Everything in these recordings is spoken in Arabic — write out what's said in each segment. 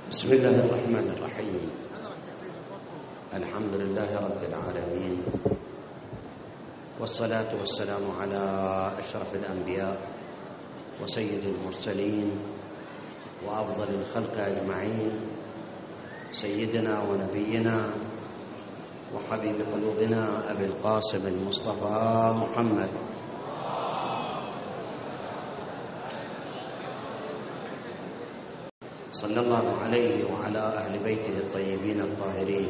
بسم الله الرحمن الرحيم. الحمد لله رب العالمين، والصلاة والسلام على أشرف الأنبياء وسيد المرسلين وأفضل الخلق أجمعين، سيدنا ونبينا وحبيب قلوبنا أبي القاسم المصطفى محمد صلى الله عليه وعلى أهل بيته الطيبين الطاهرين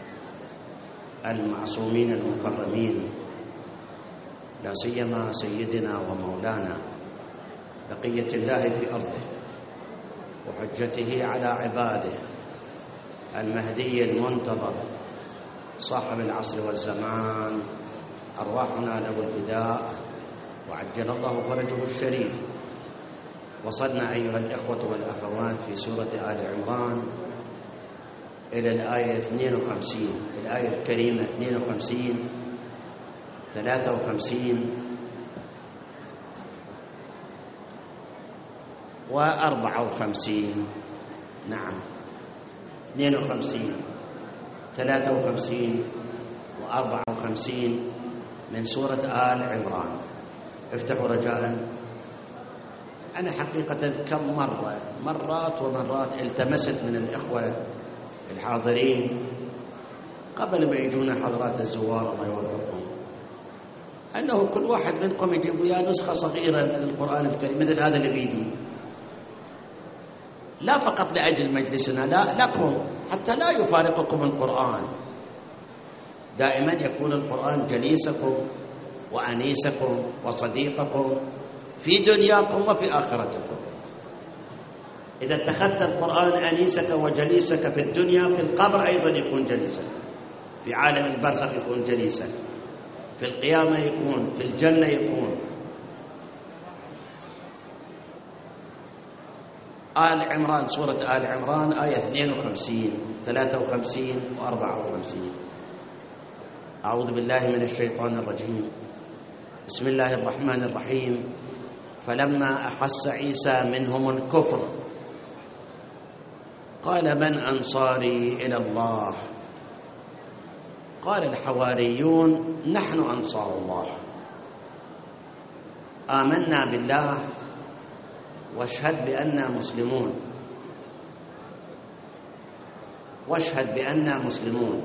المعصومين المكرمين، لا سيما سيدنا ومولانا بقية الله في أرضه وحجته على عباده المهدي المنتظر صاحب العصر والزمان، أرواحنا له الفداء وعجل الله فرجه الشريف. وصلنا أيها الإخوة والأخوات في سورة آل عمران إلى الآية 52، الآية الكريمة 52 53 و54. نعم، 52 53 و54 من سورة آل عمران. افتحوا رجاءً. أنا حقيقة كم مرات ومرات التمست من الإخوة الحاضرين قبل ما يجونا حضرات الزوار الله يوفقهم، أنه كل واحد منكم يجيب وياه نسخة صغيرة من القرآن الكريم مثل هذا اللي بيدي، لا فقط لأجل مجلسنا، لا، لكم حتى لا يفارقكم القرآن. دائما يكون القرآن جليسكم وأنيسكم وصديقكم في دنياكم وفي آخرتكم. إذا اتخذت القرآن أنيسك وجليسك في الدنيا، في القبر أيضا يكون جليسك، في عالم البرزخ يكون جليسك، في القيامة يكون، في الجنة يكون. آل عمران، سورة آل عمران آية 52 53 و54. أعوذ بالله من الشيطان الرجيم. بسم الله الرحمن الرحيم. فلما أحس عيسى منهم الكفر قال من أنصاري إلى الله؟ قال الحواريون نحن أنصار الله، آمنا بالله واشهد بأننا مسلمون، واشهد بأننا مسلمون.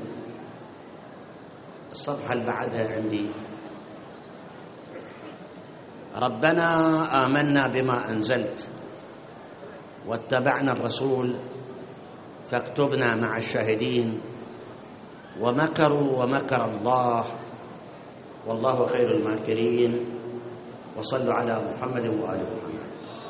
الصفحة اللي بعدها عندي: ربنا آمنا بما أنزلت واتبعنا الرسول فاكتبنا مع الشاهدين ومكروا ومكر الله والله خير الماكرين. وصلوا على محمد وآل محمد.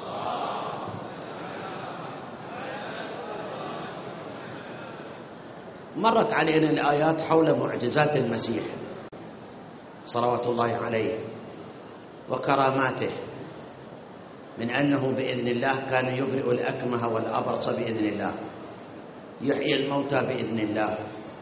مرت علينا الآيات حول معجزات المسيح صلوات الله عليه وكراماته، من أنه بإذن الله كان يبرئ الأكمه والأبرص بإذن الله، يحيي الموتى بإذن الله،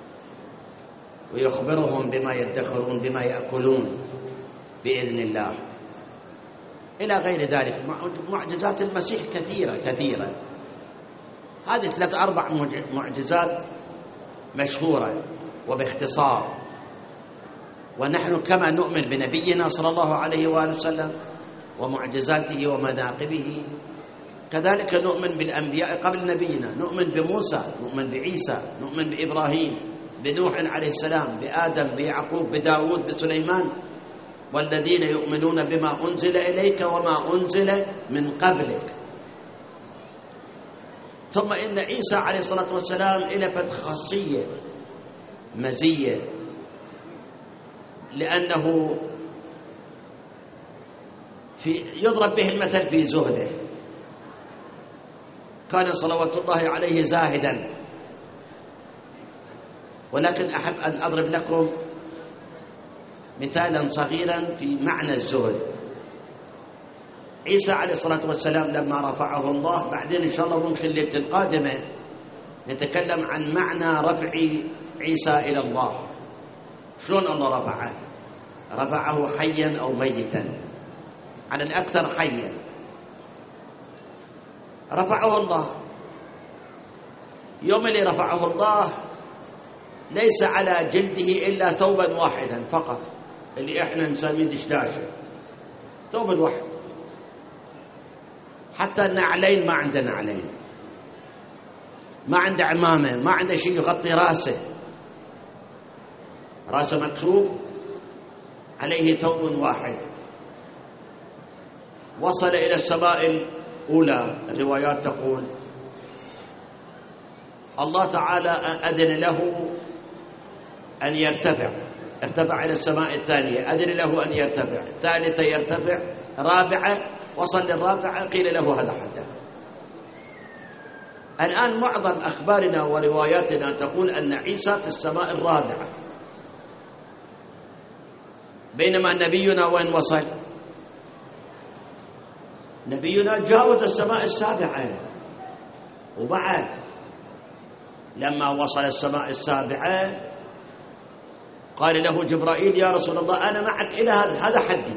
ويخبرهم بما يدخرون بما يأكلون بإذن الله، إلى غير ذلك. معجزات المسيح كثيرة. هذه 3-4 معجزات مشهورة وباختصار. ونحن كما نؤمن بنبينا صلى الله عليه وآله وسلم ومعجزاته ومناقبه، كذلك نؤمن بالأنبياء قبل نبينا، نؤمن بموسى، نؤمن بعيسى، نؤمن بإبراهيم، بنوح عليه السلام، بآدم، بيعقوب، بداود، بسليمان، والذين يؤمنون بما أنزل إليك وما أنزل من قبلك. ثم إن عيسى عليه الصلاة والسلام إلى خاصية مزية، لأنه يضرب به المثل في زهده. كان صلوات الله عليه زاهدا، ولكن أحب أن أضرب لكم مثالا صغيرا في معنى الزهد. عيسى عليه الصلاة والسلام لما رفعه الله، بعدين إن شاء الله ممكن الليلة القادمة نتكلم عن معنى رفع عيسى إلى الله، شلون الله رفعه حيا أو ميتا، على الأكثر حيا. رفعه الله يوم اللي رفعه الله ليس على جلده إلا ثوبا واحدا فقط، اللي إحنا نسميه دشداشة، ثوب واحد. حتى النعلين ما عنده نعلين، ما عنده عمامة، ما عنده شيء يغطي رأسه، رأسه مكشوف، عليه ثوب واحد. وصل إلى السماء الأولى، الروايات تقول الله تعالى أذن له أن ارتفع إلى السماء الثانية، أذن له أن يرتفع، الثالثة يرتفع، رابعة وصل للرابعة قيل له هذا حده. الآن معظم أخبارنا ورواياتنا تقول أن عيسى في السماء الرابعة، بينما نبينا وين وصل؟ نبينا جاوز السماء السابعة. وبعد لما وصل السماء السابعة قال له جبرائيل يا رسول الله أنا معك إلى هذا حدي،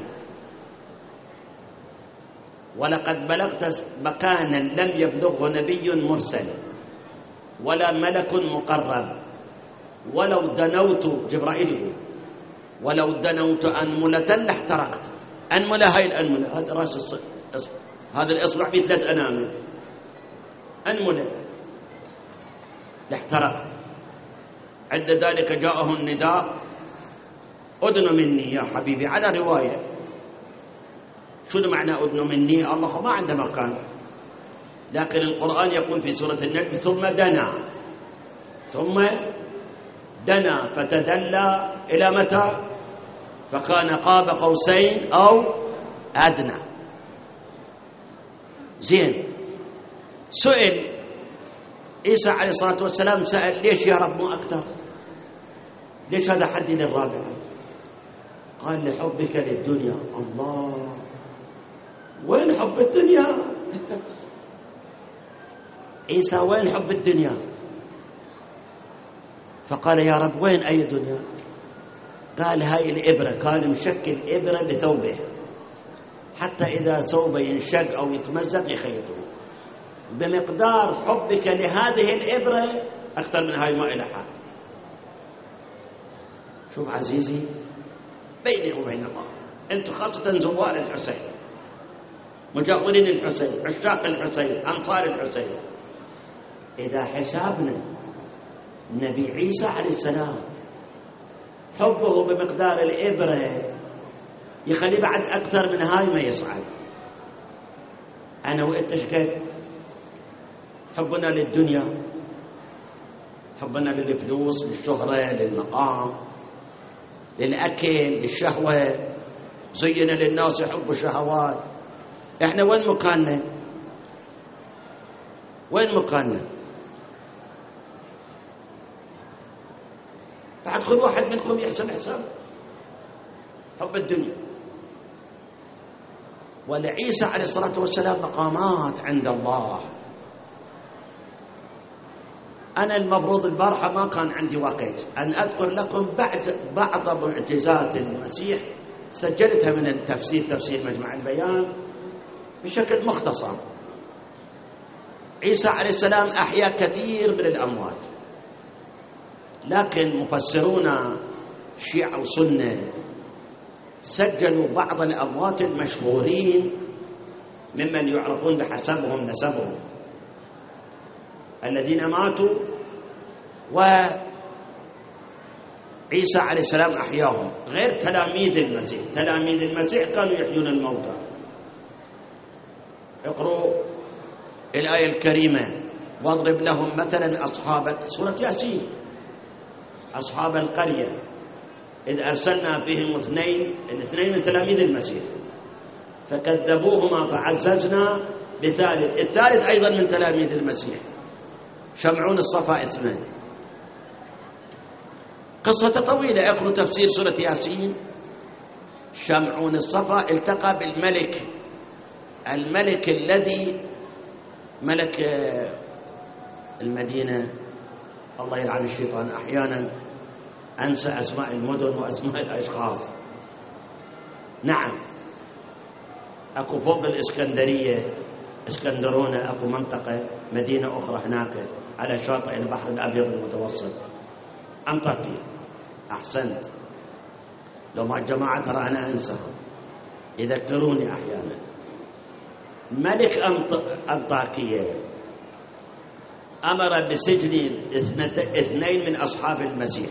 ولقد بلغت مكانا لم يبلغه نبي مرسل ولا ملك مقرب، ولو دنوت، جبرائيل يقول ولو دنوت أنملة لاحترقت. أنملة، هاي الأنملة، هذا رأس هذا الإصبع في 3 أنامل، أنملة لاحترقت. عند ذلك جاءه النداء أدن مني يا حبيبي، على رواية. شنو معنى أدن مني؟ الله ما عنده مكان، لكن القرآن يقول في سورة النجم ثم دنا فتدلى إلى متى؟ فكان قاب قوسين أو أدنى. زين، سئل عيسى عليه الصلاة والسلام، سأل ليش يا رب مو أكثر؟ ليش هذا حدي للرابعة؟ قال لحبك للدنيا. الله، وين حب الدنيا؟ عيسى وين حب الدنيا؟ فقال يا رب وين أي دنيا؟ قال هاي الإبرة، كان مشكل إبرة بثوبه، حتى إذا ثوبه ينشق أو يتمزق يخيطه، بمقدار حبك لهذه الإبرة أكثر من هاي ما إلى حال. شوف عزيزي، بيني وبين الله، أنتم خاصة زوار الحسين، مجاورين الحسين، عشاق الحسين، أنصار الحسين، إذا حسابنا النبي عيسى عليه السلام حبه بمقدار الإبرة يخلي بعد أكثر من هاي ما يصعد. أنا وإنت شكيت حبنا للدنيا، حبنا للفلوس، للشهرة، للمقام، للأكل، للشهوة، زين للناس يحبوا الشهوات. إحنا وين مكاننا؟ وين مكاننا؟ بعد كل واحد منكم يحسب حساب حب الدنيا. ولعيسى عليه الصلاة والسلام مقامات عند الله. أنا المفروض البارحة ما كان عندي وقت أن أذكر لكم بعض معجزات المسيح، سجلتها من التفسير، تفسير مجمع البيان، بشكل مختصر. عيسى عليه السلام أحيا كثير من الأموات، لكن مفسرون شيعة وسنة سجلوا بعض الأموات المشهورين ممن يعرفون بحسبهم نسبهم، الذين ماتوا وعيسى عليه السلام أحياهم، غير تلاميذ المسيح. تلاميذ المسيح كانوا يحيون الموتى. اقرأوا الآية الكريمة واضرب لهم مثلا أصحاب سورة ياسين، أصحاب القرية إذ أرسلنا فيهم الاثنين من تلاميذ المسيح فكذبوهما فعززنا بثالث، الثالث أيضا من تلاميذ المسيح، شمعون الصفا 2. قصة طويلة، اقرأوا تفسير سورة ياسين. شمعون الصفا التقى بالملك، الملك الذي ملك المدينة، الله يلعن الشيطان، أحيانا أنسى أسماء المدن وأسماء الأشخاص. نعم، أكو فوق الإسكندرية اسكندرونة، أكو منطقة مدينة أخرى هناك على شاطئ البحر الأبيض المتوسط. أنطاكيا. أحسنت. لو مع الجماعة ترى أنا أنساهم، يذكروني أحيانا. ملك أنطاكيا أمر بسجن 2 من أصحاب المسيح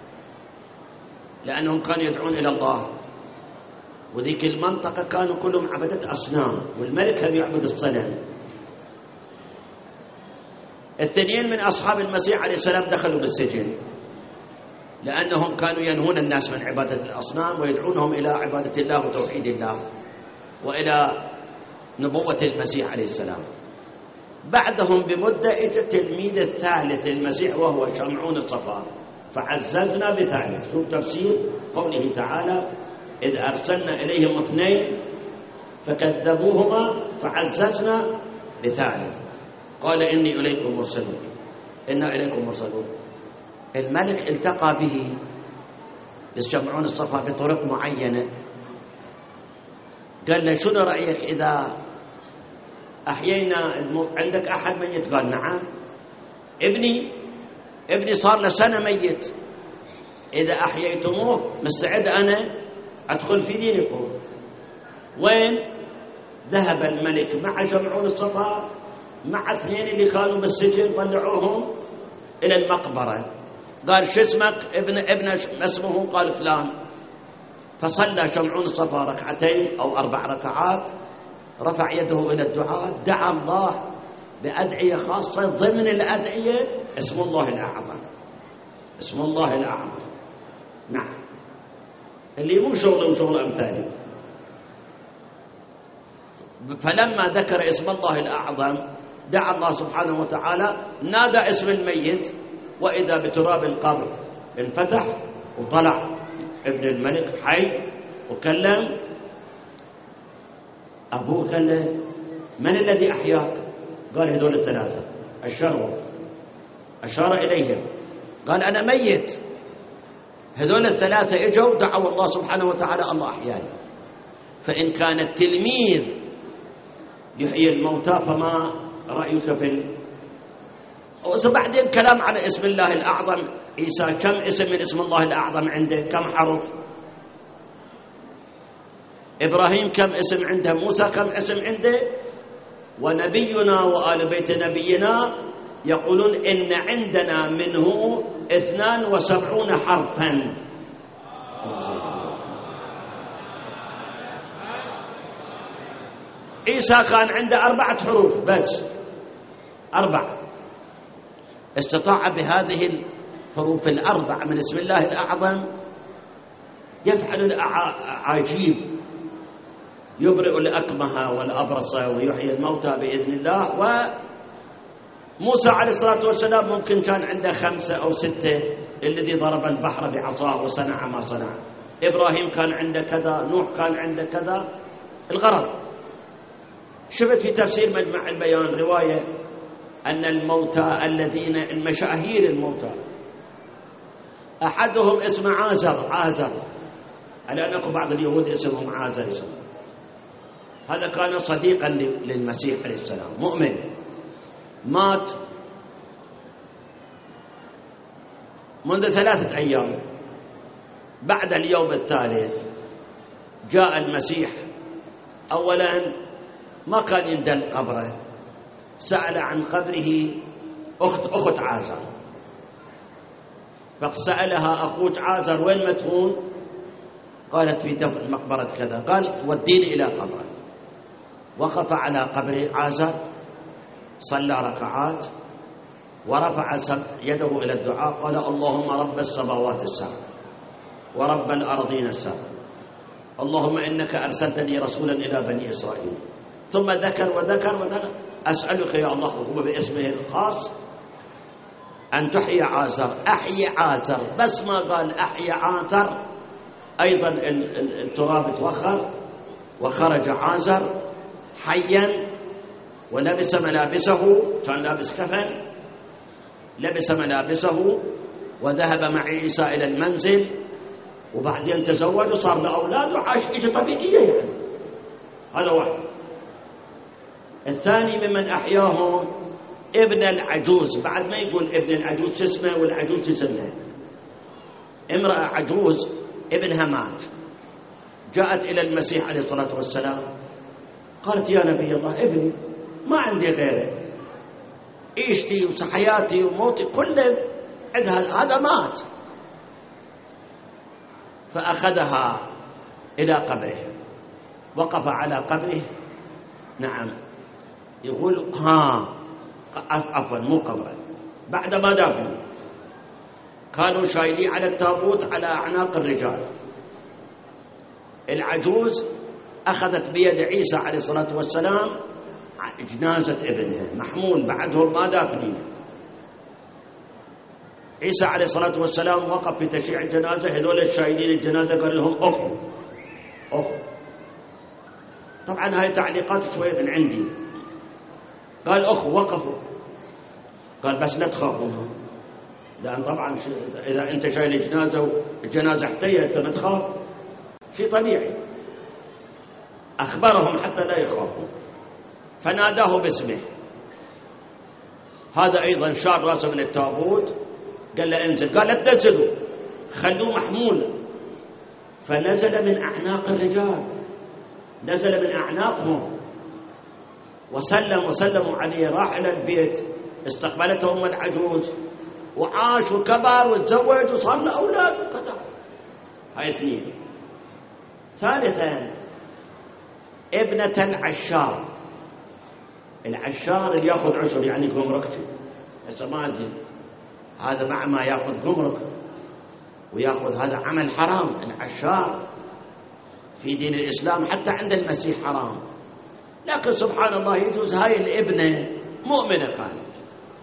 لأنهم كانوا يدعون إلى الله، وذيك المنطقة كانوا كلهم عبدة أصنام، والملك هم يعبد الصنم. 2 من أصحاب المسيح عليه السلام دخلوا بالسجن لأنهم كانوا ينهون الناس من عبادة الأصنام ويدعونهم إلى عبادة الله وتوحيد الله وإلى نبوة المسيح عليه السلام. بعدهم بمدة اجى التلميذ الثالث للمسيح وهو شمعون الصفار، فعززنا بثالث. شوف تفسير قوله تعالى: إذ أرسلنا إليهم 2 فكذبوهما فعززنا بثالث قال إني إليكم مرسلون. إنا إليكم مرسلون. الملك التقى به بالشمعون الصفار بطرق معينة، قال له: شنو رأيك إذا أحيينا عندك أحد ميت؟ قال: نعم، ابني صار له سنة ميت، إذا أحييتموه مستعد أنا أدخل في دينكم. وين؟ ذهب الملك مع شمعون الصفار مع 2 اللي كانوا بالسجن، طلعوهم إلى المقبرة. قال: شو اسمك؟ ابن اسمه؟ قال: فلان. فصلى شمعون الصفار 2 أو 4 ركعات، رفع يده إلى الدعاء، دعا الله بأدعية خاصة. ضمن الأدعية اسم الله الأعظم، اسم الله الأعظم. نعم، اللي مو شغل أمثالي. فلما ذكر اسم الله الأعظم دعا الله سبحانه وتعالى، نادى اسم الميت، وإذا بتراب القبر انفتح وطلع ابن الملك حي وكلم أبوه. قال له: من الذي أحياك؟ قال: هذول 3. أشار إليهم، قال: أنا ميت. هذول 3 إجوا دعوا الله سبحانه وتعالى، الله أحياني. فإن كان التلميذ يحيي الموتى فما رأيك في وبعدين كلام على اسم الله الأعظم. عيسى كم اسم من اسم الله الأعظم عنده؟ كم حرف؟ إبراهيم كم اسم عنده؟ موسى كم اسم عنده؟ ونبينا وآل بيت نبينا يقولون إن عندنا منه 72 حرفا. عيسى كان عنده 4 حروف بس، 4. استطاع بهذه الحروف 4 من اسم الله الأعظم يفعل العجيب، يبرئ الأكمه والأبرص ويحيي الموتى بإذن الله. وموسى عليه الصلاة والسلام ممكن كان عنده 5 أو 6 الذي ضرب البحر بعصاه وصنع ما صنع. إبراهيم كان عنده كذا، نوح كان عنده كذا. الغرض شفت في تفسير مجمع البيان رواية أن الموتى الذين المشاهير الموتى أحدهم اسمه عازر، على أن بعض اليهود اسمهم عازر. هذا كان صديقا للمسيح عليه السلام، مؤمن، مات منذ 3 أيام. بعد اليوم الثالث جاء المسيح. أولا ما كان يندل قبره، سأل عن قبره أخت عازر، فسألها: أخوك عازر وين مدفون؟ قالت: في دفن مقبرة كذا. قال: وديني إلى قبره. وقف على قبر عازر، صلى ركعات، ورفع يده إلى الدعاء، قال: اللهم رب السماوات السبع ورب الأرضين السبع، اللهم إنك أرسلتني رسولا إلى بني إسرائيل. ثم ذكر أسألك يا الله، هو باسمه الخاص، أن تحيي عازر. أحيي عازر، بس ما قال أحيي عازر، أيضا التراب توخر وخرج عازر حيا، ولبس ملابسه، كان لابس كفن، لبس ملابسه وذهب مع عيسى إلى المنزل، وبعدين تزوج وصار له أولاد وعاش عيشة طبيعية يعني. هذا واحد. الثاني ممن أحياهم ابن العجوز، بعد ما يقول ابن العجوز شو اسمه والعجوز اسمها، امرأة عجوز ابنها مات، جاءت إلى المسيح عليه الصلاة والسلام قالت يا نبي الله ابني ما عندي غيره، عيشتي وحياتي وموتي كله عندها، هذا مات. فأخذها إلى قبره، وقف على قبره، نعم يقول عفوا مو قبره، بعدما دفنوا كانوا شايلين على التابوت على أعناق الرجال، العجوز أخذت بيد عيسى عليه الصلاة والسلام جنازة ابنها محمول بعدهم ما دافنين. عيسى عليه الصلاة والسلام وقف في تشييع الجنازة، هذول الشايلين الجنازة قال لهم أخو. طبعا هاي تعليقات شوية من عندي، قال أخو، وقفوا، قال بس لا تخافوا، لأن طبعا إذا أنت شايل جنازة والجنازة احتية أنت ما تخاف، شيء طبيعي. أخبرهم حتى لا يخافوا، فناداه باسمه. هذا أيضا شال راسه من التابوت، قال له انزل، قال لا تنزلوا خلوه محمول، فنزل من أعناق الرجال، نزل من أعناقهم وسلموا عليه. راح إلى البيت، استقبلته أم العجوز وعاش وكبر وتزوج وصار له أولاد وكذا. هاي اثنين. ثالثا ابنة العشار اللي ياخذ عشر يعني جمركتي، هسه ما ادري هذا مع ما ياخذ جمرك وياخذ، هذا عمل حرام. العشار في دين الإسلام حتى عند المسيح حرام، لكن سبحان الله يجوز. هاي الابنة مؤمنة كانت.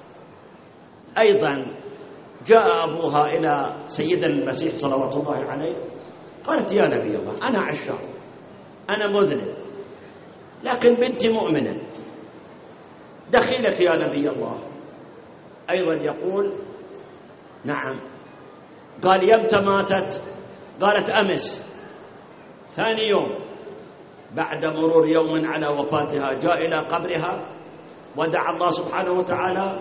أيضا جاء أبوها إلى سيدنا المسيح صلوات الله عليه، قالت يا نبي الله أنا عشار، أنا مذنب، لكن بنتي مؤمنة، دخيلك يا نبي الله. أيضا يقول نعم، قال يمتى ماتت؟ قالت أمس. ثاني يوم بعد مرور يوم على وفاتها جاء إلى قبرها ودعا الله سبحانه وتعالى،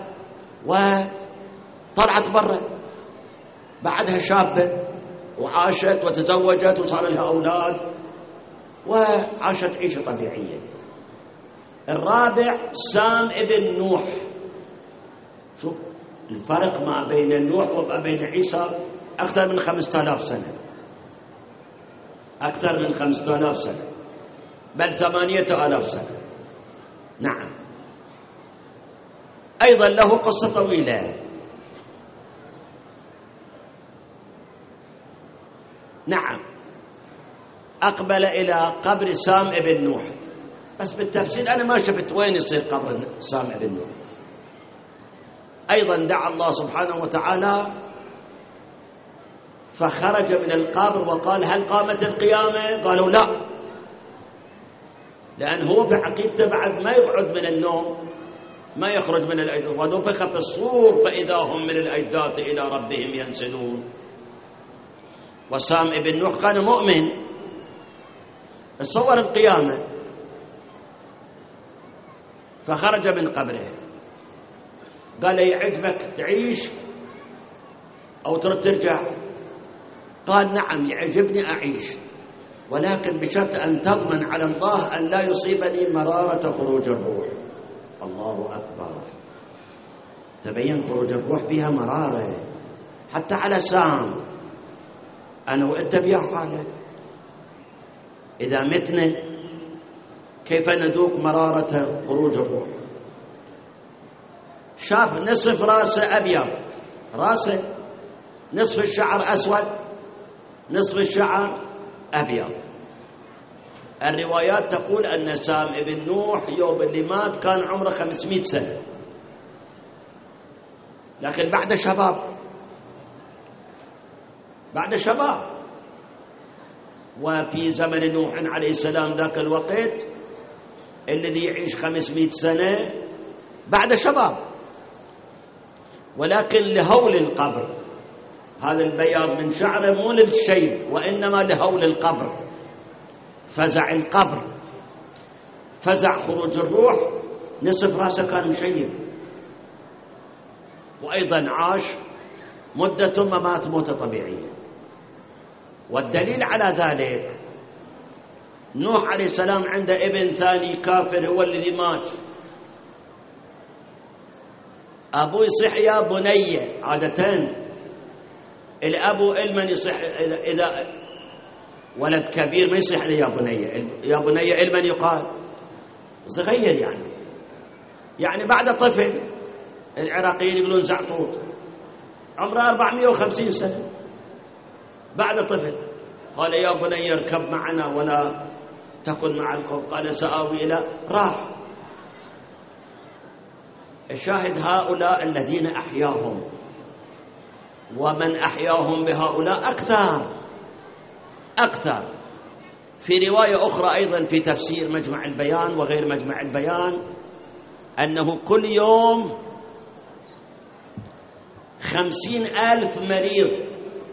وطلعت برا بعدها شابة وعاشت وتزوجت وصار لها أولاد وعاشت عيشة طبيعية. الرابع سام ابن نوح. شوف الفرق ما بين نوح وما بين عيسى أكثر من 5000 سنة، أكثر من 5000 سنة، بل 8000 سنة. نعم. أيضا له قصة طويلة. نعم. أقبل إلى قبر سام ابن نوح، بس بالتفصيل أنا ما شفت وين يصير قبر سام ابن نوح. أيضا دعا الله سبحانه وتعالى فخرج من القبر وقال هل قامت القيامة؟ قالوا لا، لأن هو بعقيدته بعد ما يقعد من النوم، ما يخرج من الأجداث، ونفخ في الصور فإذا هم من الأجداث إلى ربهم ينسلون. وسام ابن نوح كان مؤمن، تصور القيامة، فخرج من قبره. قال يعجبك تعيش أو ترد ترجع؟ قال نعم يعجبني أعيش، ولكن بشرط أن تضمن على الله أن لا يصيبني مرارة خروج الروح. الله أكبر. تبين خروج الروح بها مرارة حتى على سام. أنا وأنت بيا حالة، إذا متنا كيف نذوق مرارة خروج الروح؟ شاب نصف راسه أبيض، راسه نصف الشعر أسود، نصف الشعر أبيض. الروايات تقول أن سام ابن نوح يوم اللي مات كان عمره 500 سنة، لكن بعد شباب. وفي زمن نوح عليه السلام ذاك الوقت الذي يعيش 500 سنة بعد شباب، ولكن لهول القبر. هذا البياض من شعره مو للشيب، وإنما لهول القبر، فزع القبر، فزع خروج الروح. نصف راسه كان مشيب وأيضا عاش مدة ثم مات موتة طبيعية. والدليل على ذلك نوح عليه السلام عنده ابن ثاني كافر هو الذي مات، أبوه يصيح يا بني. عادة الأب المن يصيح إذا ولد كبير ما يصيح يا بني، يا بني المن يقال صغير يعني بعد طفل. العراقيين يقولون زعطوط عمره 450 سنة بعد طفل. قال يا بني اركب معنا ولا تكن مع القوم. قال سآوي إلى راح. الشاهد هؤلاء الذين أحياهم، ومن أحياهم بهؤلاء أكثر. في رواية أخرى أيضا في تفسير مجمع البيان وغير مجمع البيان أنه كل يوم 50,000 مريض،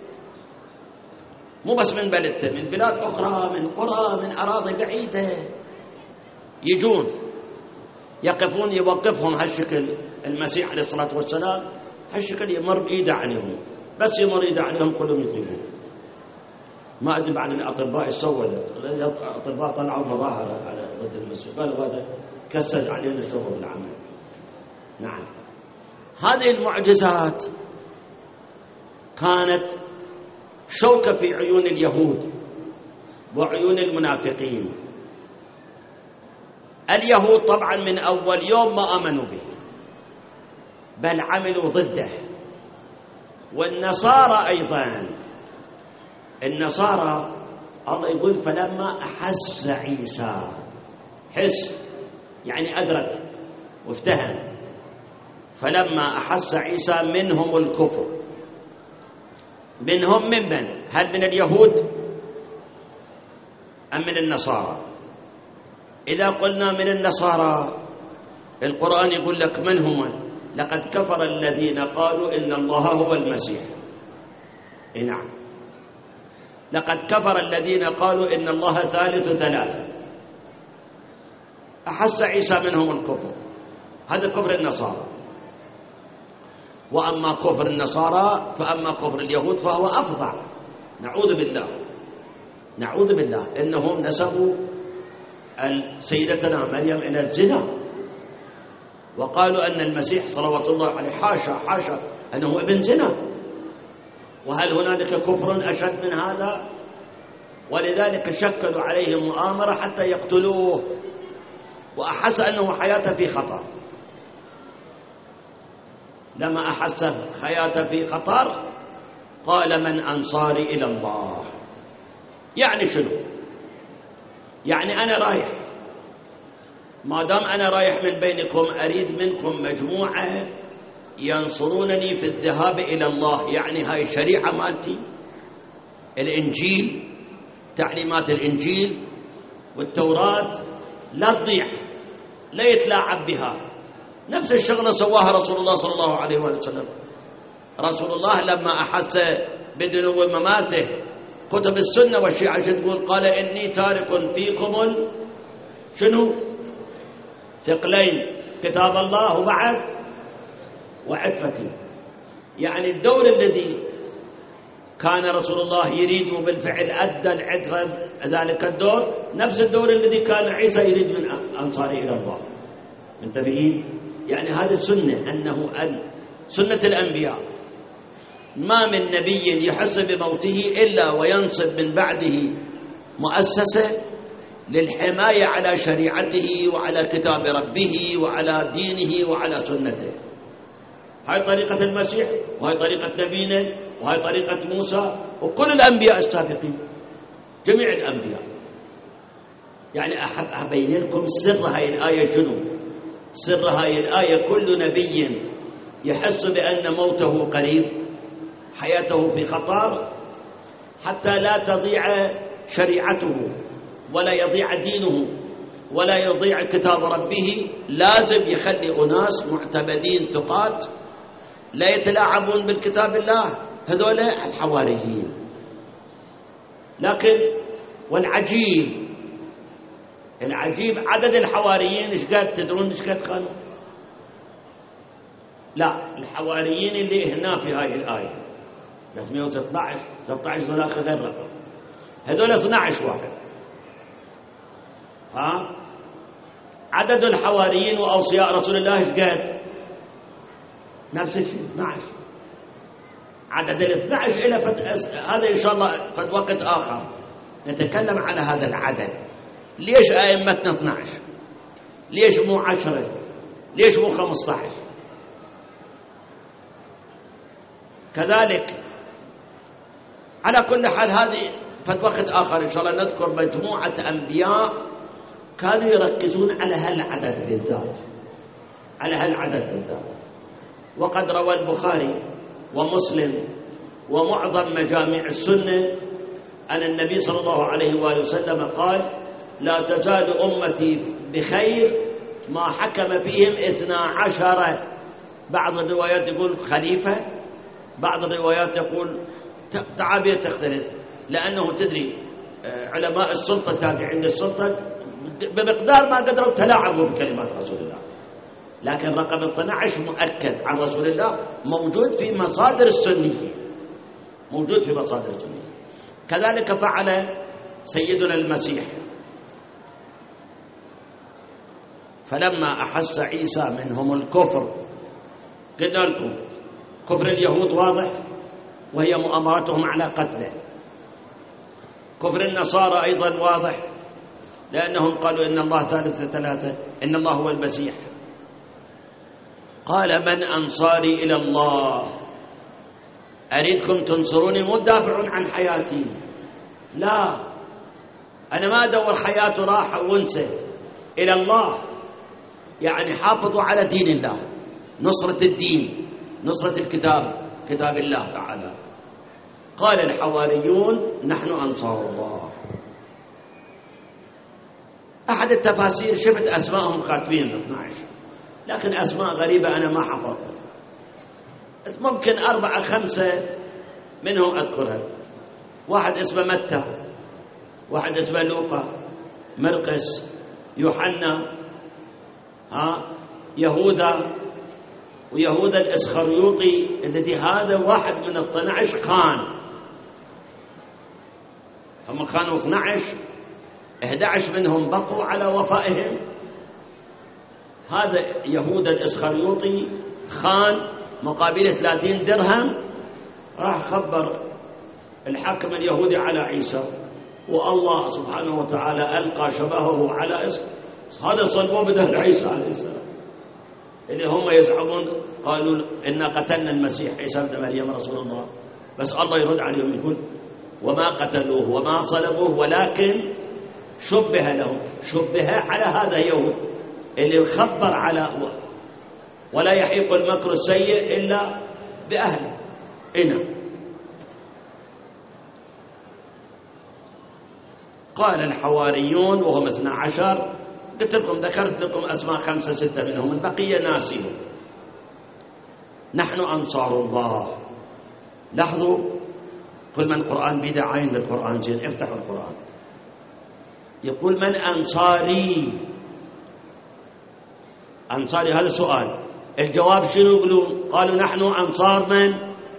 مو بس من بلدته، من بلاد أخرى، من قرى، من أراضي بعيدة، يجون يقفون يوقفهم هالشكل. المسيح عليه الصلاة والسلام هالشكل يمر بإيده عليهم، بس يمر إيده عليهم كلهم يطيبون. ما أدري بعد الأطباء يسووا، الأطباء طلعوا مظاهرة على ضد المسيح، قالوا هذا كسر علينا الشغل العمل. نعم، هذه المعجزات كانت شوكة في عيون اليهود وعيون المنافقين. اليهود طبعا من أول يوم ما آمنوا به بل عملوا ضده، والنصارى أيضا. النصارى الله يقول فلما أحس عيسى، حس يعني أدرك وافتهم، فلما أحس عيسى منهم الكفر. منهم من؟ هل من اليهود أم من النصارى؟ إذا قلنا من النصارى القرآن يقول لك من هم؟ لقد كفر الذين قالوا إن الله هو المسيح. نعم، لقد كفر الذين قالوا إن الله ثالث ثلاثة. أحس عيسى منهم الكفر، هذا كفر النصارى. وأما كفر النصارى فأما كفر اليهود فهو أفظع. نعوذ بالله إنهم نسبوا سيدتنا مريم إلى الزنا، وقالوا أن المسيح صلوات الله عليه حاشا أنه ابن زنا. وهل هنالك كفر أشد من هذا؟ ولذلك شكلوا عليه مؤامرة حتى يقتلوه، وأحس أنه حياته في خطر. لما أحس حياته في خطر قال من أنصاري إلى الله. يعني شنو؟ يعني أنا رايح، ما دام أنا رايح من بينكم أريد منكم مجموعة ينصرونني في الذهاب إلى الله. يعني هاي الشريعة مالتي، الإنجيل، تعليمات الإنجيل والتوراة لا تضيع، لا يتلاعب بها. نفس الشغلة سواها رسول الله صلى الله عليه وسلم. رسول الله لما أحس بدنو مماته كتب السنة والشيعة تقول قال إني تارك فيكم شنو؟ ثقلين، كتاب الله وبعد وعترتي. يعني الدور الذي كان رسول الله يريده بالفعل أدى العترة ذلك الدور، نفس الدور الذي كان عيسى يريد من أنصاره إلى الله. منتبهين؟ يعني هذه السنة، أنه سنة الأنبياء ما من نبي يحس بموته إلا وينصب من بعده مؤسسة للحماية على شريعته وعلى كتاب ربه وعلى دينه وعلى سنته. هاي طريقة المسيح، وهاي طريقة نبينا، وهاي طريقة موسى وكل الأنبياء السابقين، جميع الأنبياء. يعني أحب أبين لكم سر هاي الآية شنو؟ سر هاي الآية كل نبي يحس بأن موته قريب، حياته في خطر، حتى لا تضيع شريعته ولا يضيع دينه ولا يضيع كتاب ربه، لازم يخلي أناس معتمدين ثقات لا يتلاعبون بالكتاب الله، هذول الحواريين. لكن والعجيب عدد الحواريين ايش قد تدرون ايش قد كانوا؟ لا، الحواريين اللي هنا في هاي الآية 316 13 ذولا غير رقم، هذول 12 واحد. عدد الحواريين وأوصياء رسول الله ايش قد؟ نفس الشيء 12. عدد ال12 إلى هذا إن شاء الله في وقت آخر نتكلم على هذا العدد. ليش أئمتنا 12؟ ليش مو 10؟ ليش مو 15؟ كذلك على كل حال هذه في وقت آخر إن شاء الله نذكر مجموعة أنبياء كانوا يركزون على هالعدد بالذات، على هالعدد بالذات. وقد روى البخاري ومسلم ومعظم مجامع السنة أن النبي صلى الله عليه وآله وسلم قال: لا تزال أمتي بخير ما حكم فيهم 12. بعض الروايات يقول خليفة، بعض الروايات يقول تعابير تختلف، لأنه تدري علماء السلطة تابعين للسلطة بمقدار ما قدروا تلاعبوا بكلمات رسول الله، لكن رقم 12 مؤكد عن رسول الله، موجود في مصادر السنية، موجود في مصادر السنية. كذلك فعل سيدنا المسيح، فلما أحس عيسى منهم الكفر، قلنا لكم كفر اليهود واضح وهي مؤامرتهم على قتله، كفر النصارى أيضا واضح لأنهم قالوا إن الله ثالث ثلاثة، إن الله هو المسيح. قال: من أنصاري إلى الله؟ أريدكم تنصروني مدافع عن حياتي؟ لا، أنا ما أدور حياته راحة وانسى، إلى الله، يعني حافظوا على دين الله، نصرة الدين، نصرة الكتاب، كتاب الله تعالى. قال الحواريون: نحن أنصار الله. أحد التفاسير شفت أسماءهم كاتبين 12، لكن أسماء غريبة أنا ما حفظتها، ممكن 4 5 منهم أذكرها. واحد اسمه متى، واحد اسمه لوقا، مرقس، يوحنا، يهوذا، ويهوذا الإسخريوطي الذي هذا واحد من 12 خان. هم كانوا 12، 11 منهم بقوا على وفائهم. هذا يهوذا الإسخريوطي خان مقابل 30 درهم، راح خبر الحاكم اليهودي على عيسى، والله سبحانه وتعالى ألقى شبهه على اسم هذا صلبوه بدل عيسى عليه السلام، اللي هم يزعمون قالوا إنا قتلنا المسيح عيسى ابن مريم رسول الله، بس الله يرد عليهم يقول: وما قتلوه وما صلبوه ولكن شبه لهم. شبه على هذا يهود اللي يخبر على ولا يحيق المكر السيء إلا بأهله. هنا قال الحواريون وهم 12، قلت لكم ذكرت لكم أسماء 5 6 منهم، البقية ناسيهم. نحن أنصار الله. لاحظوا كل من القرآن بيده عين بالقرآن زين، افتحوا القرآن. يقول: من أنصاري؟ أنصاري هذا سؤال، الجواب شنو يقولون؟ قالوا: نحن أنصار من؟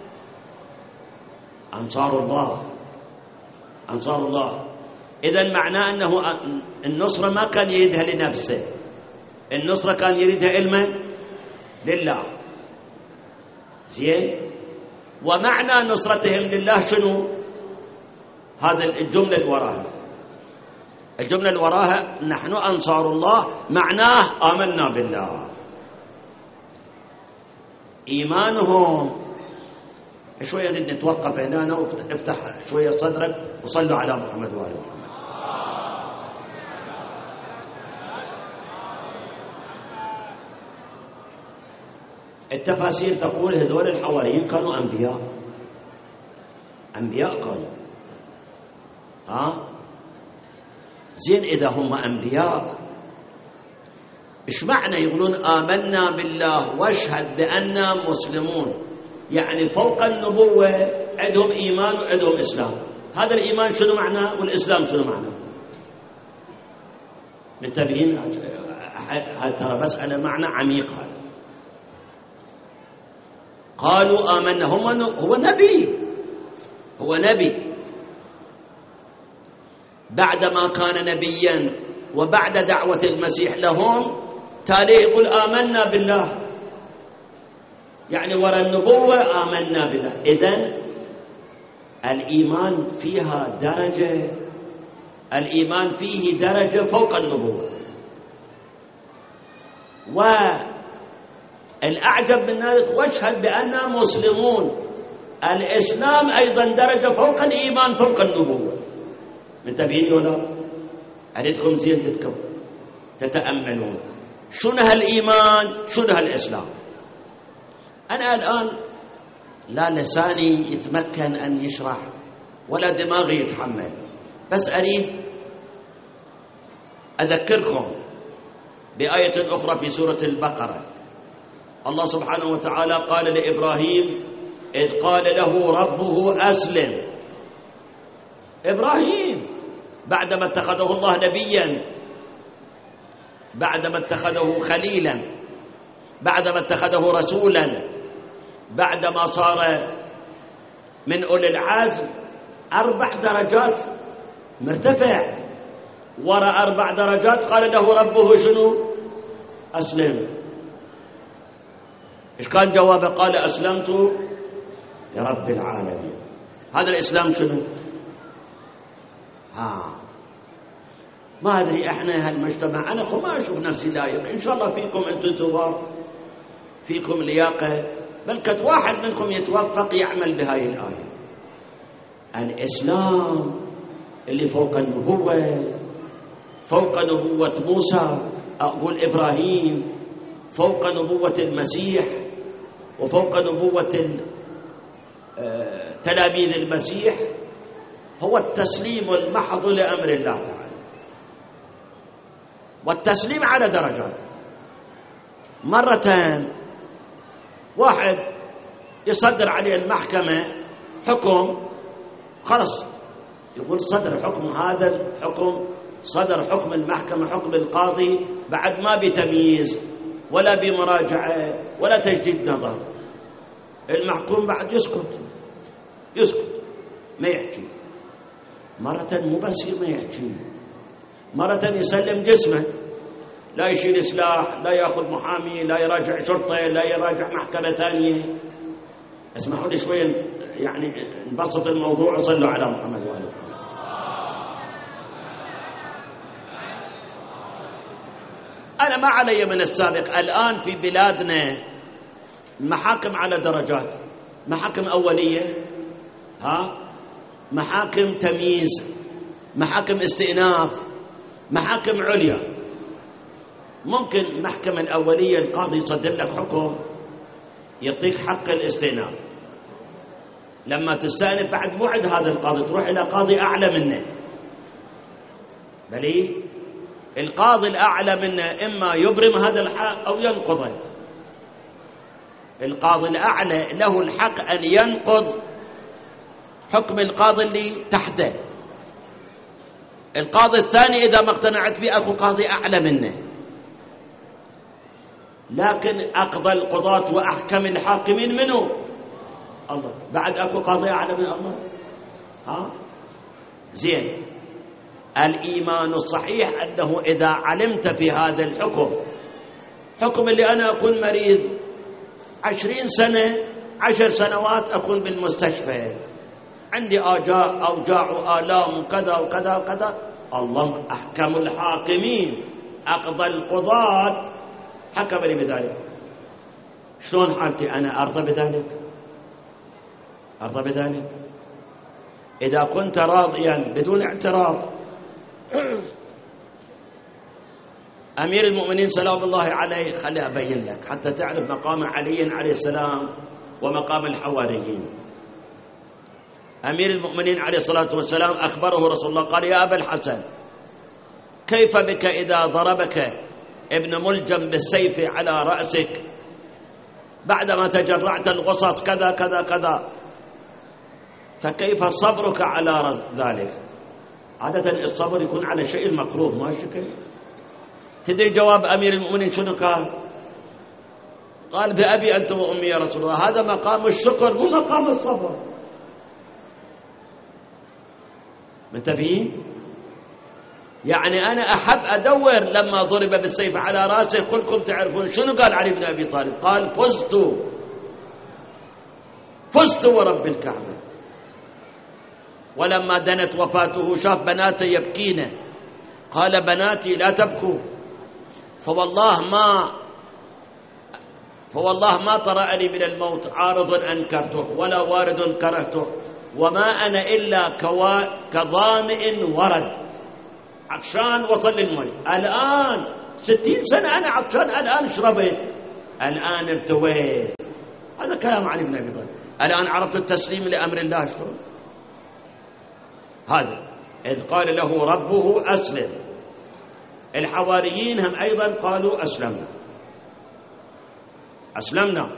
أنصار الله، أنصار الله. إذن معناه أنه النصرة ما كان يريدها لنفسه، النصرة كان يريدها إلما لله. زين؟ ومعنى نصرتهم لله شنو؟ هذا الجملة اللي وراها، الجملة اللي وراها نحن أنصار الله، معناه آمنا بالله. إيمانهم شوية نريد نتوقف هنا وافتح شوية صدرك وصلوا على محمد وآل محمد. التفاسير تقول هذول الحواريين كانوا أنبياء، أنبياء كانوا. زين، إذا هم أنبياء إيش معنى يقولون آمنا بالله واشهد بأننا مسلمون؟ يعني فوق النبوة عندهم إيمان وعندهم إسلام. هذا الإيمان شنو معناه والإسلام شنو معناه؟ منتبهين؟ ترى مسألة معنى عميق هذا. قالوا آمنا. هو نبي بعدما كان نبيا وبعد دعوة المسيح لهم تالي يقول آمنا بالله، يعني وراء النبوة آمنا بالله. إذن الإيمان فيها درجة، الإيمان فيه درجة فوق النبوة. والأعجب من ذلك واشهد بأننا مسلمون، الإسلام أيضا درجة فوق الإيمان فوق النبوة. منتبهين ولا؟ أريدكم زين تتأملون شنو هالإيمان شنو هالإسلام. أنا الآن لا لساني يتمكن أن يشرح ولا دماغي يتحمل، بس أريد أذكركم بآية أخرى في سورة البقرة. الله سبحانه وتعالى قال لإبراهيم إذ قال له ربه أسلم. إبراهيم بعدما اتخذه الله نبيا، بعدما اتخذه خليلا، بعدما اتخذه رسولا، بعدما صار من أولي العزم 4 درجات مرتفع، وراء 4 درجات قال له ربه شنو؟ أسلم. إيش كان جوابه؟ قال أسلمت لرب العالمين. هذا الإسلام شنو؟ ما أدري إحنا هالمجتمع، أنا ما أشوف نفسي لايق، إن شاء الله فيكم أنتم ثوار، فيكم لياقة، بل قد واحد منكم يتوفق يعمل بهاي الآية. الإسلام اللي فوق النبوة، فوق نبوة موسى، أقول إبراهيم، فوق نبوة المسيح، وفوق نبوة تلاميذ المسيح، هو التسليم المحض لأمر الله تعالى. والتسليم على درجات. مرة واحد يصدر عليه المحكمة حكم، خلص يقول صدر حكم، هذا الحكم صدر حكم المحكمة، حكم القاضي، بعد ما بتمييز ولا بمراجعة ولا تجديد نظر. المحكوم بعد يسكت ما يحكي. مرة مو بس ما يحكي، مرة يسلم جسمه، لا يشيل سلاح، لا يأخذ محامي، لا يراجع شرطة، لا يراجع محكمة ثانية. اسمحوا لي شوية يعني نبسط الموضوع وصلوا على محمد وآله. أنا ما علي من السابق. الآن في بلادنا محاكم على درجات، محاكم أولية، محاكم تمييز، محاكم استئناف، محاكم عليا. ممكن المحكمة الأولية القاضي يصدر لك حكم يعطيك حق الاستئناف، لما تستأنف بعد موعد هذا القاضي تروح إلى قاضي أعلى منه، بل القاضي الأعلى منه إما يبرم هذا الحق أو ينقضه. القاضي الأعلى له الحق أن ينقض حكم القاضي اللي تحته. القاضي الثاني إذا ما اقتنعت به أكو قاضي أعلى منه. لكن أقضى القضاة وأحكم الحاكمين منه الله، بعد أكو قاضي أعلى من الله. زين. الإيمان الصحيح أنه إذا علمت في هذا الحكم، حكم اللي أنا أكون مريض 20 سنة 10 سنوات أكون بالمستشفى، عندي أوجاع وآلام وكذا وكذا وكذا، الله أحكم الحاكمين أقضى القضاة حكم لي بذلك. شلون حالتي أنا؟ أرضى بذلك؟ أرضى بذلك؟ إذا كنت راضيا بدون اعتراض. أمير المؤمنين سلام الله عليه، خلي أبين لك حتى تعرف مقام علي عليه السلام ومقام الحواريين. أمير المؤمنين عليه الصلاة والسلام أخبره رسول الله قال يا أبا الحسن كيف بك إذا ضربك ابن ملجم بالسيف على رأسك بعدما تجرعت الغصص كذا كذا كذا، فكيف صبرك على ذلك؟ عادة الصبر يكون على الشيء المكروه، ما الشكل. تدري جواب أمير المؤمنين شنو قال؟ قال بأبي أنت وأمي يا رسول الله. هذا مقام الشكر مو مقام الصبر. منتبهين؟ يعني أنا أحب أدور لما ضرب بالسيف على رأسه. كلكم تعرفون شنو قال علي بن أبي طالب؟ قال فزت ورب الكعبة. ولما دنت وفاته شاف بناته يبكين، قال بناتي لا تبكوا، فوالله ما طرأ لي من الموت عارض أنكرته ولا وارد كرهته، وما أنا إلا كظامئ ورد عطشان وصل للمي. الآن 60 سنة أنا عطشان، الآن شربت، الآن ارتويت. هذا كلام علي بن أبي طالب. الآن عرفت التسليم لأمر الله شلون؟ هذا إذ قال له ربه أسلم. الحواريين هم أيضا قالوا أسلمنا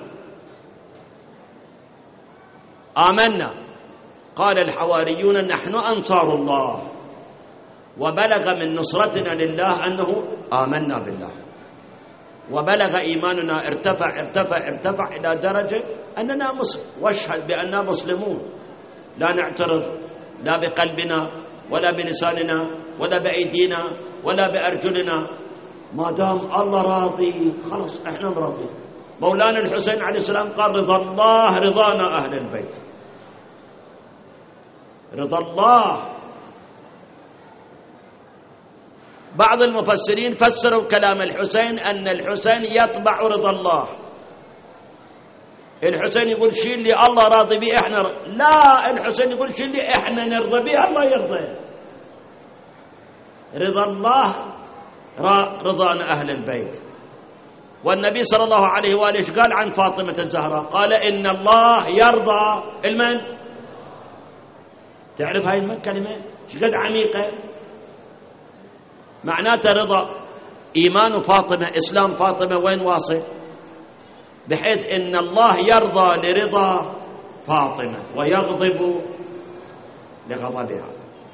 آمنا. قال الحواريون نحن أنصار الله، وبلغ من نصرتنا لله أنه آمنا بالله، وبلغ إيماننا ارتفع إلى درجة أننا واشهد بأننا مسلمون، لا نعترض لا بقلبنا ولا بلساننا ولا بأيدينا ولا بأرجلنا، ما دام الله راضي خلاص احنا راضين. مولانا الحسين عليه السلام قال رضا الله رضانا أهل البيت. رضا الله. بعض المفسرين فسروا كلام الحسين أن الحسين يطبع رضا الله. الحسين يقول شيء اللي الله راضي به احنا لا، الحسين يقول شيء اللي احنا نرضى به الله يرضى. رضا الله رضانا أهل البيت. والنبي صلى الله عليه وآله قال عن فاطمة الزهراء؟ قال إن الله يرضى المن. تعرف هاي الكلمة شقد عميقة؟ معناته رضا. إيمان فاطمة إسلام فاطمة وين واصل؟ بحيث إن الله يرضى لرضا فاطمة ويغضب لغضبها.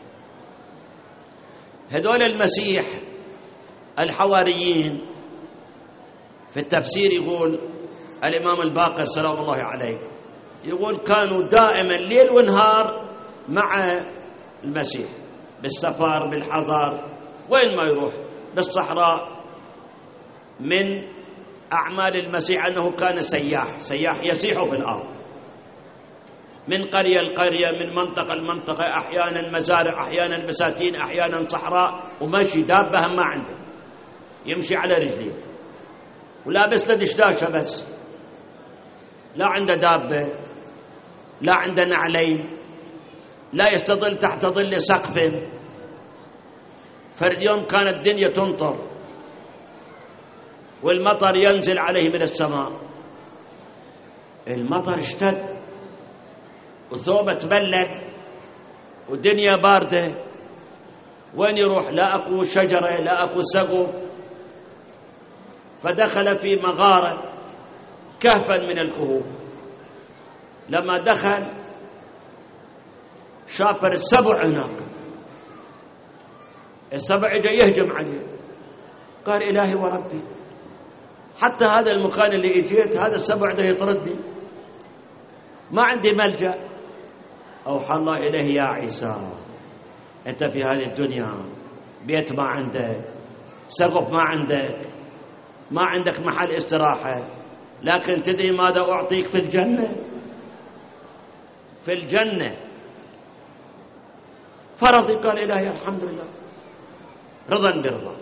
هذول المسيح الحواريين في التفسير يقول الإمام الباقر سلام الله عليه يقول كانوا دائما ليل ونهار مع المسيح، بالسفر بالحضر وين ما يروح، بالصحراء. من أعمال المسيح أنه كان سياح يسيح في الأرض من قرية لقرية، من منطقة لمنطقة، أحيانا مزارع أحيانا بساتين أحيانا صحراء، ومشي دابة ما عنده، يمشي على رجليه ولابس له دشداشة بس، لا عنده دابة لا عنده نعلين، لا يستظل تحت ظل سقف. فرد يوم كانت الدنيا تمطر والمطر ينزل عليه من السماء، المطر اشتد وثوبه تبلد ودنيا باردة، وين يروح؟ لا أكو شجرة لا أكو سقف، فدخل في مغارة كهفا من الكهوف. لما دخل شاف السبع هناك، السبع جاي يهجم عليه، قال إلهي وربي حتى هذا المكان اللي اجيت هذا السبع ده يطردني، ما عندي ملجأ. أوحى الله إليه يا عيسى أنت في هذه الدنيا بيت ما عندك، سقف ما عندك، ما عندك محل استراحة، لكن تدري ماذا أعطيك في الجنة؟ في الجنة فرضي. قال إلهي الحمد لله رضا برضاك.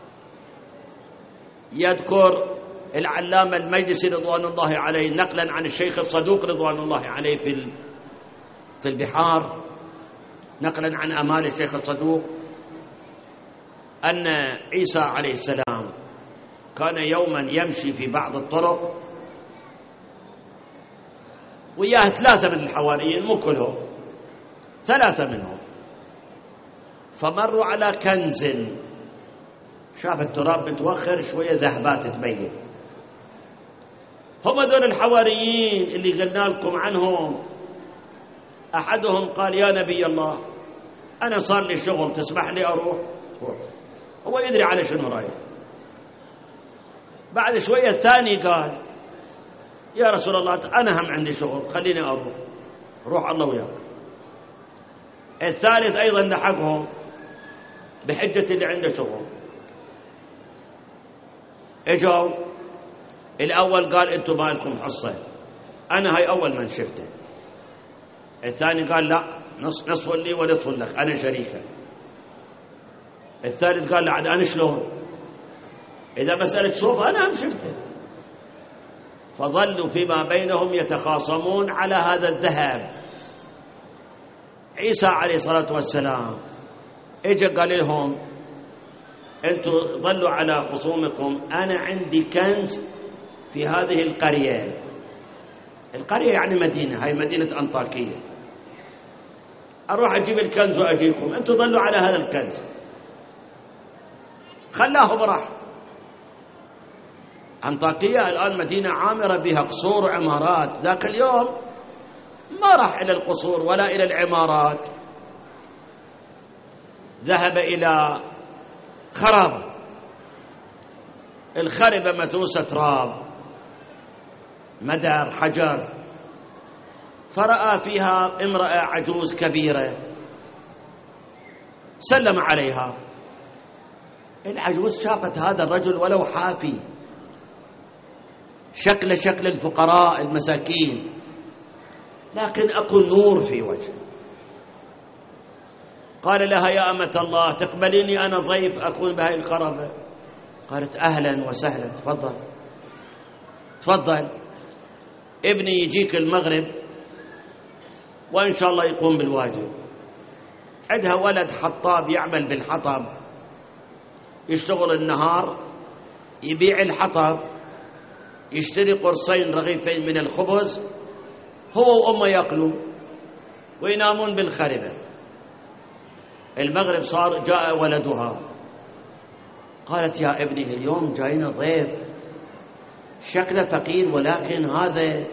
يذكر العلامة المجلسي رضوان الله عليه نقلا عن الشيخ الصدوق رضوان الله عليه في البحار، نقلا عن أمال الشيخ الصدوق، أن عيسى عليه السلام كان يوما يمشي في بعض الطرق وياه 3 من الحواريين، مو كلهم، 3 منهم، فمروا على كنز، شاف التراب متوخر شوية ذهبات تبين. هم ذول الحواريين اللي قلنا لكم عنهم. أحدهم قال يا نبي الله أنا صار لي شغل تسمح لي أروح؟ هو يدري على شنو رايح. بعد شوية الثاني قال يا رسول الله أنا هم عندي شغل، خليني أروح. روح الله وياك. الثالث أيضا لحقهم بحجة اللي عنده شغل. اجوا الأول قال أنتم ما لكم حصة، أنا هاي أول من شفته. الثاني قال لا، نصف لي ونصف لك، أنا شريكة. الثالث قال لا، أنا شلون؟ إذا مسألة شوف أنا هم شفته. فظلوا فيما بينهم يتخاصمون على هذا الذهب. عيسى عليه الصلاة والسلام اجى قال لهم أنتم ظلوا على خصومكم، أنا عندي كنز في هذه القرية. القرية يعني مدينة، هاي مدينة أنطاكية. أروح أجيب الكنز وأجيكم، أنتم ظلوا على هذا الكنز. خلاهم راح. أنطاكية الآن مدينة عامرة بها قصور وعمارات، ذاك اليوم ما راح إلى القصور ولا إلى العمارات، ذهب إلى خرابة. الخربة متروسة تراب، مدر، حجر. فرأى فيها امرأة عجوز كبيرة، سلم عليها. العجوز شافت هذا الرجل ولو حافي، شكل الفقراء المساكين، لكن أكو نور في وجهه. قال لها يا أمة الله تقبليني أنا ضيف أكون بهاي الخربة؟ قالت أهلا وسهلا، تفضل تفضل، ابني يجيك المغرب وإن شاء الله يقوم بالواجب. عندها ولد حطاب يعمل بالحطب، يشتغل النهار يبيع الحطب، يشتري قرصين رغيفين من الخبز، هو وأمه يأكلوا وينامون بالخربة. المغرب صار، جاء ولدها. قالت يا ابني اليوم جاينا ضيف، شكله فقير ولكن هذا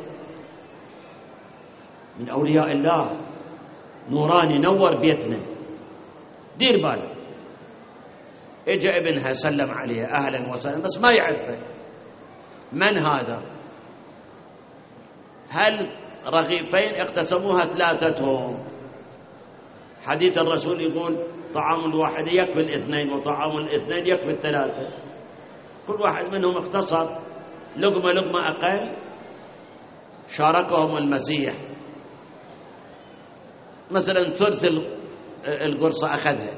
من أولياء الله، نوراني، نور بيتنا، دير بالك. اجى ابنها سلم عليه أهلا وسهلا، بس ما يعرفه. من هذا؟ هل رغيفين اقتسموها ثلاثتهم؟ حديث الرسول يقول طعام الواحد يكفي الاثنين وطعام الاثنين يكفي الثلاثة. كل واحد منهم اختصر لقمة أقل. شاركهم المسيح، مثلا ثلث القرصة أخذها.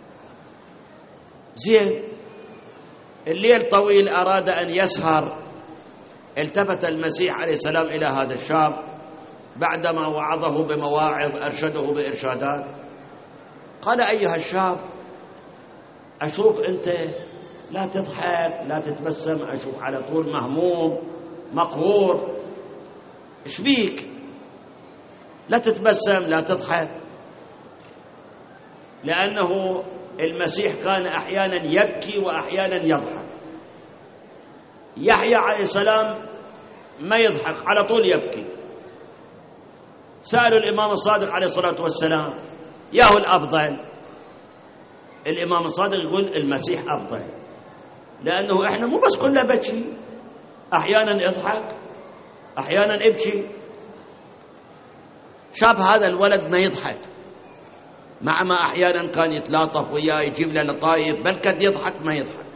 زين، الليل طويل، أراد أن يسهر. التفت المسيح عليه السلام إلى هذا الشاب بعدما وعظه بمواعظ، أرشده بإرشادات. قال أيها الشاب، أشوف أنت لا تضحك لا تتبسم، أشوف على طول مهموم مقهور، إيش بيك؟ لا تتبسم لا تضحك. لأنه المسيح كان أحيانا يبكي وأحيانا يضحك. يحيى عليه السلام ما يضحك، على طول يبكي. سألوا الإمام الصادق عليه الصلاة والسلام ياهو الأفضل؟ الإمام الصادق يقول المسيح أفضل، لأنه إحنا مو بس كلنا بكي، أحيانا يضحك أحيانا ابكي. شاب هذا الولد ما يضحك، مع ما أحيانا كان يتلاطف وياه يجيب له لطايف، بل قد يضحك ما يضحك.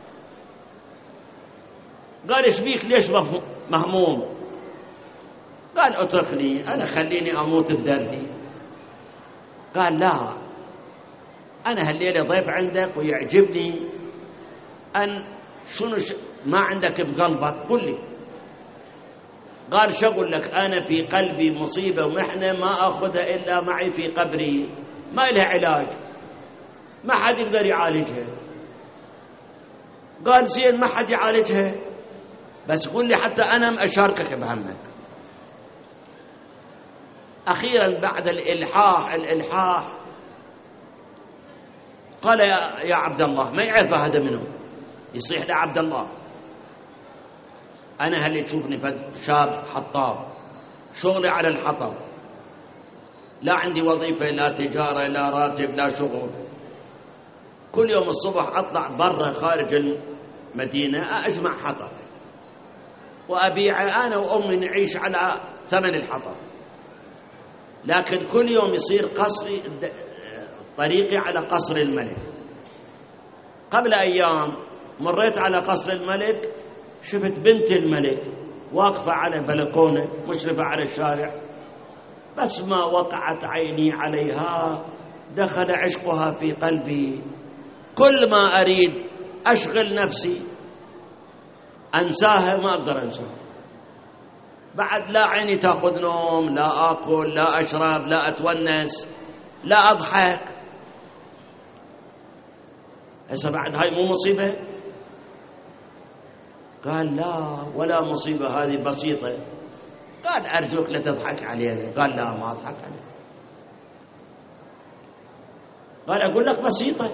قال ايش بيك؟ ليش مهموم؟ قال اتركني، أنا خليني أموت بدردي. قال لا، أنا هالليلة ضيف عندك ويعجبني أن شنو ما عندك بقلبك، قل لي. قال شغل لك، أنا في قلبي مصيبة ومحنة ما أخذها إلا معي في قبري، ما لها علاج، ما حد يقدر يعالجها. قال زين، ما حد يعالجها، بس قل لي حتى أنا أشاركك بهمك. أخيرا بعد الإلحاح قال يا عبد الله، ما يعرف هذا منه، يصيح له عبد الله، أنا هل تشوفني شاب حطاب، شغلي على الحطب، لا عندي وظيفة لا تجارة لا راتب لا شغل. كل يوم الصبح أطلع برا خارج المدينة أجمع حطب، وأبيع أنا وأمي نعيش على ثمن الحطب، لكن كل يوم يصير قصري طريقي على قصر الملك. قبل أيام مريت على قصر الملك، شفت بنت الملك واقفة على بلكونة مشرفة على الشارع، بس ما وقعت عيني عليها دخل عشقها في قلبي. كل ما أريد أشغل نفسي أنساها ما أقدر أنساها، بعد لا عيني تأخذ نوم، لا أكل، لا أشرب، لا أتونس، لا أضحك. هسه بعد هاي مو مصيبة؟ قال لا ولا مصيبة، هذه بسيطة. قال أرجوك لا تضحك علينا. قال لا ما أضحك عليك. قال أقول لك بسيطة.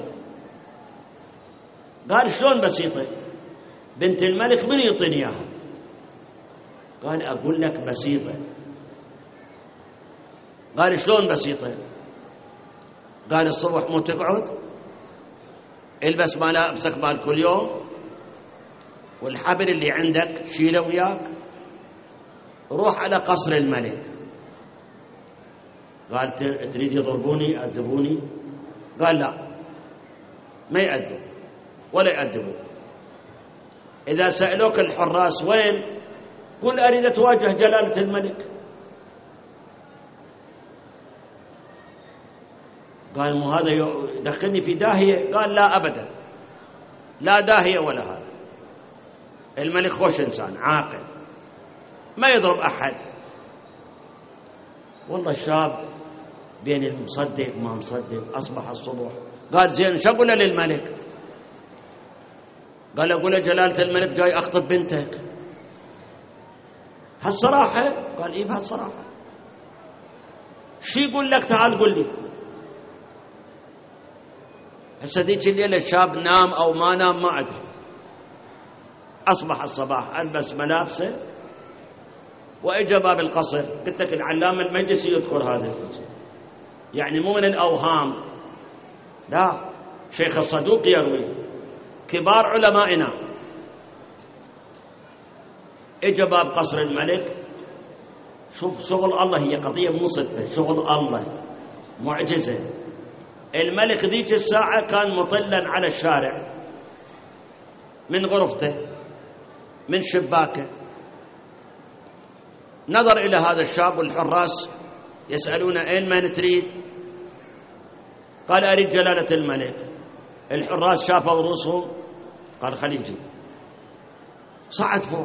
قال شلون بسيطة؟ بنت الملك من يعطيني إياها؟ قال أقول لك بسيطة. قال شلون بسيطة؟ قال الصبح مو تقعد البس ملابسك مال كل يوم، والحبل اللي عندك شيله وياك، روح على قصر الملك. قال تريد يضربوني يأدبوني؟ قال لا ما يأدب ولا يأدبوا. إذا سألوك الحراس وين، قل أريد أتواجه جلالة الملك. قال مو هذا يدخلني في داهية؟ قال لا أبدا، لا داهية ولا هذا. الملك خوش إنسان عاقل ما يضرب أحد. والله الشاب بين المصدق ما مصدق أصبح الصبح. قال زين شو أقول للملك؟ قال أقول جلالة الملك جاي أخطب بنتك. هالصراحة؟ قال إيه بهالصراحة. شو يقول لك؟ تعال قل لي. هسه ذيك الليلة الشاب نام أو ما نام ما أدري. أصبح الصباح ألبس ملابسه وإجا باب القصر. قلت لك العلامة المجلسي يذكر هذا القصة، يعني مو من الأوهام، لا، شيخ الصدوق يروي، كبار علمائنا. إجا باب قصر الملك. شوف شغل الله، هي قضية مو صدفة، شغل الله معجزة. الملك ذيك الساعة كان مطلا على الشارع من غرفته من شباكه، نظر إلى هذا الشاب والحراس يسألون أين من تريد؟ قال أريد جلالة الملك. الحراس شافوا رؤوسهم، قال خليه يجي. صعد فوق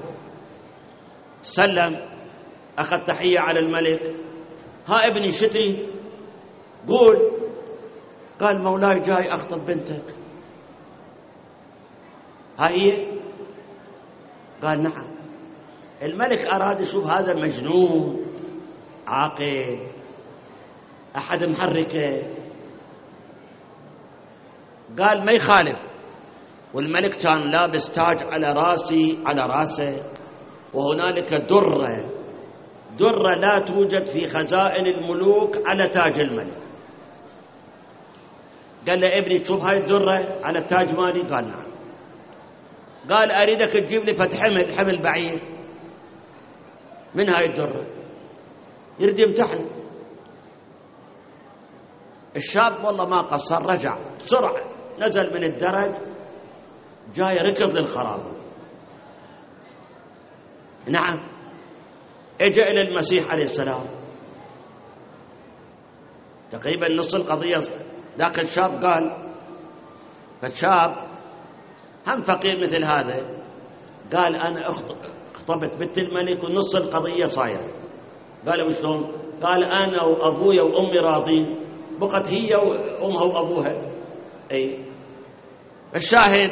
سلم، أخذ تحية على الملك. ها ابني شتري؟ قول. قال مولاي جاي أخطب بنتك. ها هي؟ قال نعم. الملك أراد يشوف هذا مجنون عاقل، أحد محركه. قال ما يخالف. والملك كان لابس تاج على راسه، وهنالك درة لا توجد في خزائن الملوك على تاج الملك. قال له ابني تشوف هاي الدرة على التاج مالي؟ قال نعم. قال أريدك تجيب لي فد حمل بعير من هاي الدرة، يريد يمتحن. الشاب والله ما قصر، رجع بسرعة، نزل من الدرج، جاي ركض للخرابة. نعم. اجى إلى المسيح عليه السلام، تقريبا نص القضية. ذاك الشاب قال، فالشاب هم فقير مثل هذا، قال أنا خطبت بنت الملك ونص القضية صايرة. قال وشلون؟ قال أنا وأبويا وأمي راضين، بقت هي وأمها وأبوها. أي الشاهد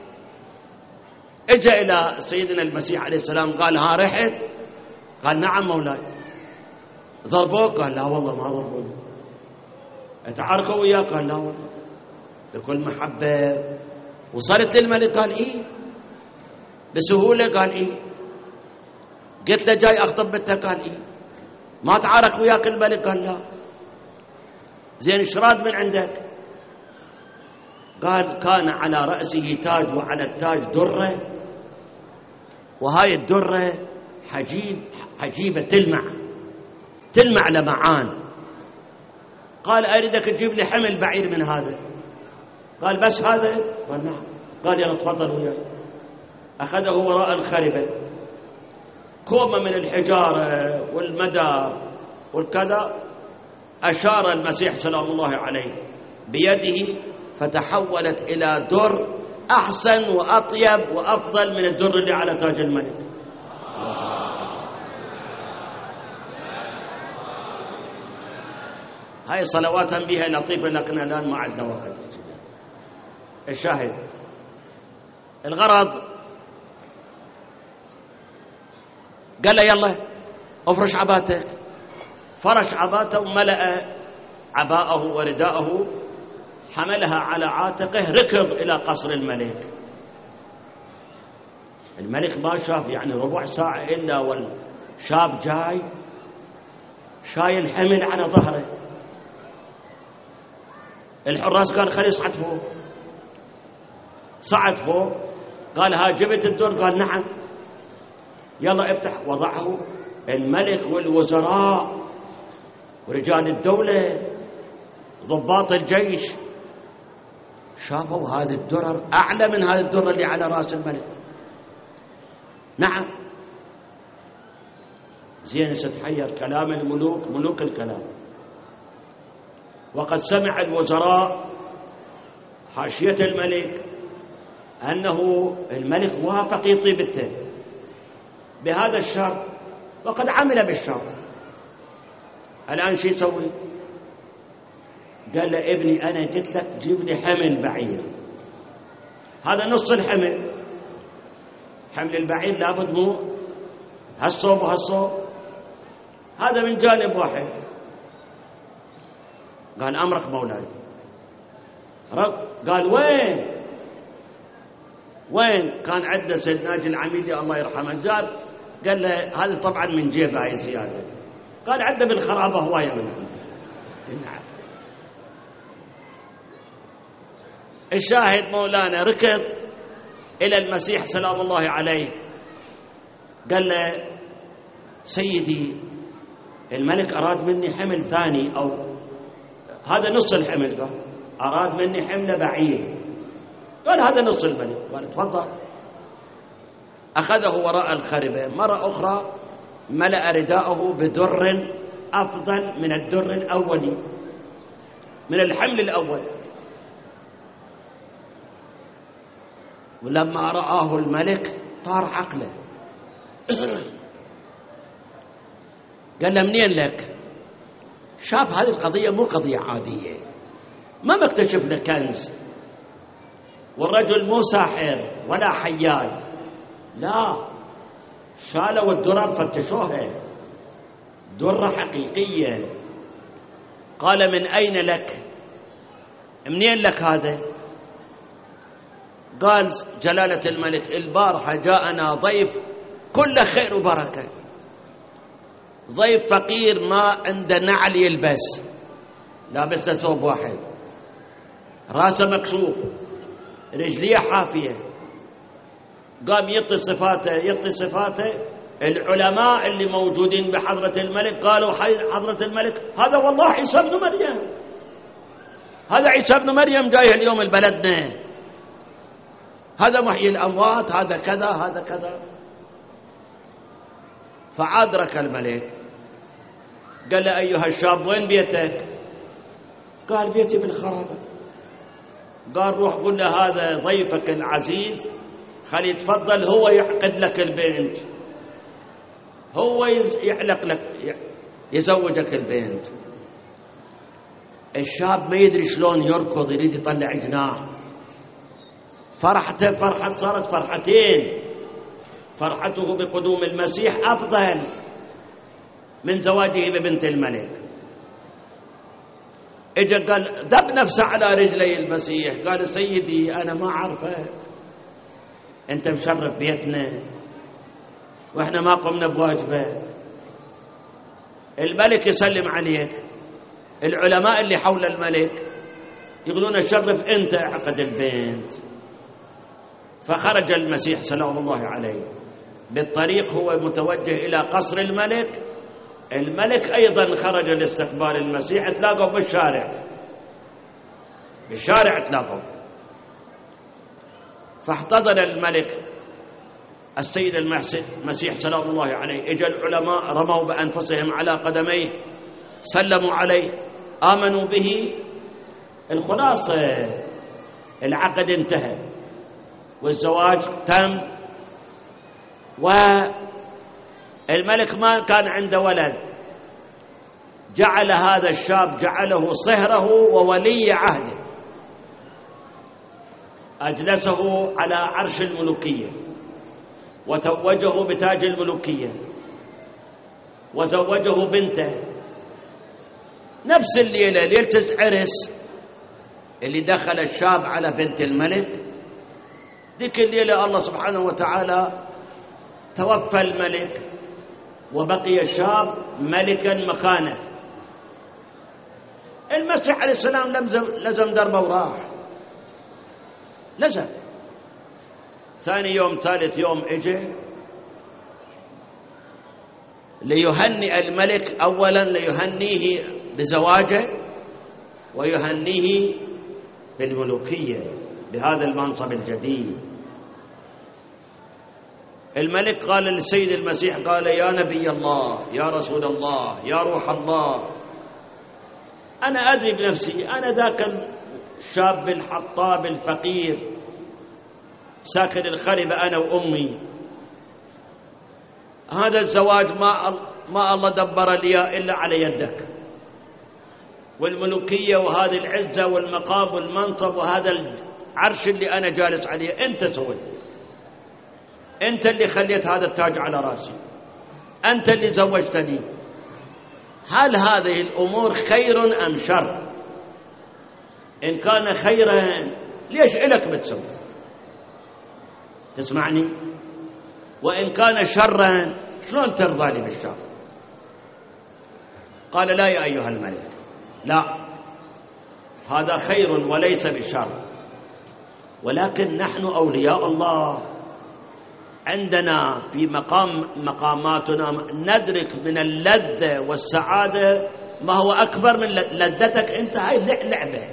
اجى إلى سيدنا المسيح عليه السلام، قال ها رحت؟ قال نعم مولاي. ضربوك؟ قال لا والله ما ضربوني. اتعاركوا وياه؟ قال لا والله. بكل محبة. وصلت للملك؟ قال إيه بسهولة. قال إيه. قلت له جاي أخطب بنتك؟ قال إيه. ما تعارك وياك الملك؟ قال لا. زين ايش راد من عندك؟ قال كان على رأسه تاج وعلى التاج درة. وهاي الدرة حجيبة تلمع لمعان. قال أريدك تجيب لي حمل بعير من هذا. قال بس هذا؟ قال نعم. قال يلا تفضل وياي. أخذه وراء الخربة، كومة من الحجارة والمدار والكذا، أشار المسيح سلام الله عليه بيده فتحولت إلى در أحسن وأطيب وأفضل من الدر اللي على تاج الملك. هاي صلوات بها لطيفة لكن الآن ما عندنا وقت. الشاهد الغرض، قال له يلا افرش عباتك. فرش عباته وملأ عباءه ورداءه، حملها على عاتقه، ركض إلى قصر الملك. الملك ما شاف يعني ربع ساعة إلا والشاب جاي شايل حمل على ظهره. الحراس قال خلي يصعد فوق. صعد فوق، قال ها جبت الدر؟ قال نعم. يلا افتح. وضعه الملك والوزراء ورجال الدولة ضباط الجيش شافوا هذه الدرر أعلى من هذه الدرر اللي على رأس الملك. نعم. زين ستحير كلام الملوك، ملوك الكلام. وقد سمع الوزراء حاشية الملك أنه الملك وافق يطيبته بهذا الشرط وقد عمل بالشرط. الآن شو يسوي؟ قال له ابني أنا قلت لك جيب لي حمل بعير، هذا نص الحمل. حمل البعير لابد مو هالصوب وهالصوب، هذا من جانب واحد. قال أمرك مولاي. قال وين كان عندنا سيد ناجي العميدي الله يرحمه. قال له هذا طبعا من جيبه هاي زيادة. قال عندنا بالخرابة هواية منها. نعم. الشاهد مولانا ركض إلى المسيح سلام الله عليه، قال له سيدي الملك أراد مني حمل ثاني، أو هذا نص الحمل. قال أراد مني حمل بعير. قال هذا نص الملك. قال تفضل. أخذه وراء الخربة. مرة أخرى ملأ رداءه بدر أفضل من الدر الأولي، من الحمل الأول. ولما رآه الملك طار عقله. قال له منين لك؟ شاف هذه القضية مو قضية عادية، ما مكتشف له كنز، والرجل مو ساحر ولا حيال، لا، شالوا الدرر فتشوها درة حقيقية. قال من أين لك؟ منين لك هذا؟ قال جلالة الملك البارحة جاءنا ضيف كل خير وبركة، ضيف فقير ما عنده نعل يلبس، لابس ثوب واحد، راسه مكشوف، رجليه حافية. قام يعطي صفاته. العلماء اللي موجودين بحضرة الملك قالوا حضرة الملك هذا والله عيسى ابن مريم، هذا عيسى ابن مريم جاي اليوم البلدنا، هذا محيي الأموات، هذا كذا هذا كذا. فعادرك الملك. قال له أيها الشاب وين بيتك؟ قال بيتي بالخرابة. قال روح قل له هذا ضيفك العزيز خلي يتفضل هو يعقد لك البنت، هو يعلق لك يزوجك البنت. الشاب ما يدري شلون يركض، يريد يطلع جناح. فرحته صارت فرحتين، فرحته بقدوم المسيح أفضل من زواجه ببنت الملك. اجا قال دب نفسه على رجلي المسيح، قال سيدي أنا ما أعرفك، أنت مشرف بيتنا وإحنا ما قمنا بواجبك، الملك يسلم عليك، العلماء اللي حول الملك يقولون الشرف أنت عقد البنت. فخرج المسيح سلام الله عليه بالطريق هو متوجه إلى قصر الملك. الملك أيضا خرج لاستقبال المسيح، تلاقوا بالشارع تلاقوا. فاحتضن الملك السيد المسيح سلام الله عليه. اجى العلماء رموا بأنفسهم على قدميه، سلموا عليه، آمنوا به. الخلاصة العقد انتهى والزواج تم، والملك ما كان عنده ولد، جعل هذا الشاب جعله صهره وولي عهده، أجلسه على عرش الملوكية وتوجه بتاج الملوكية وزوجه بنته. نفس الليلة، ليلة العرس اللي دخل الشاب على بنت الملك، ذيك الليلة الله سبحانه وتعالى توفى الملك وبقي الشاب ملكا مكانه. المسيح عليه السلام لزم دربه وراح، لزم. ثاني يوم ثالث يوم اجى ليهنئ الملك، أولا ليهنيه بزواجه ويهنيه بالملوكية بهذا المنصب الجديد. الملك قال للسيد المسيح، قال: يا نبي الله، يا رسول الله، يا روح الله، أنا أدري بنفسي، أنا ذاك الشاب الحطاب الفقير ساكن الخربة أنا وأمي. هذا الزواج ما الله دبر لي إلا على يدك، والملوكية وهذه العزة والمقام والمنصب وهذا العرش اللي أنا جالس عليه أنت سويت، أنت اللي خليت هذا التاج على رأسي، أنت اللي زوجتني. هل هذه الأمور خير أم شر؟ إن كان خيرا ليش إلك بتسوي؟ تسمعني؟ وإن كان شرا شلون ترضى لي بالشر؟ قال: لا يا أيها الملك، لا، هذا خير وليس بالشر، ولكن نحن أولياء الله، عندنا في مقاماتنا ندرك من اللذة والسعادة ما هو أكبر من لذتك أنت. هاي لعبة،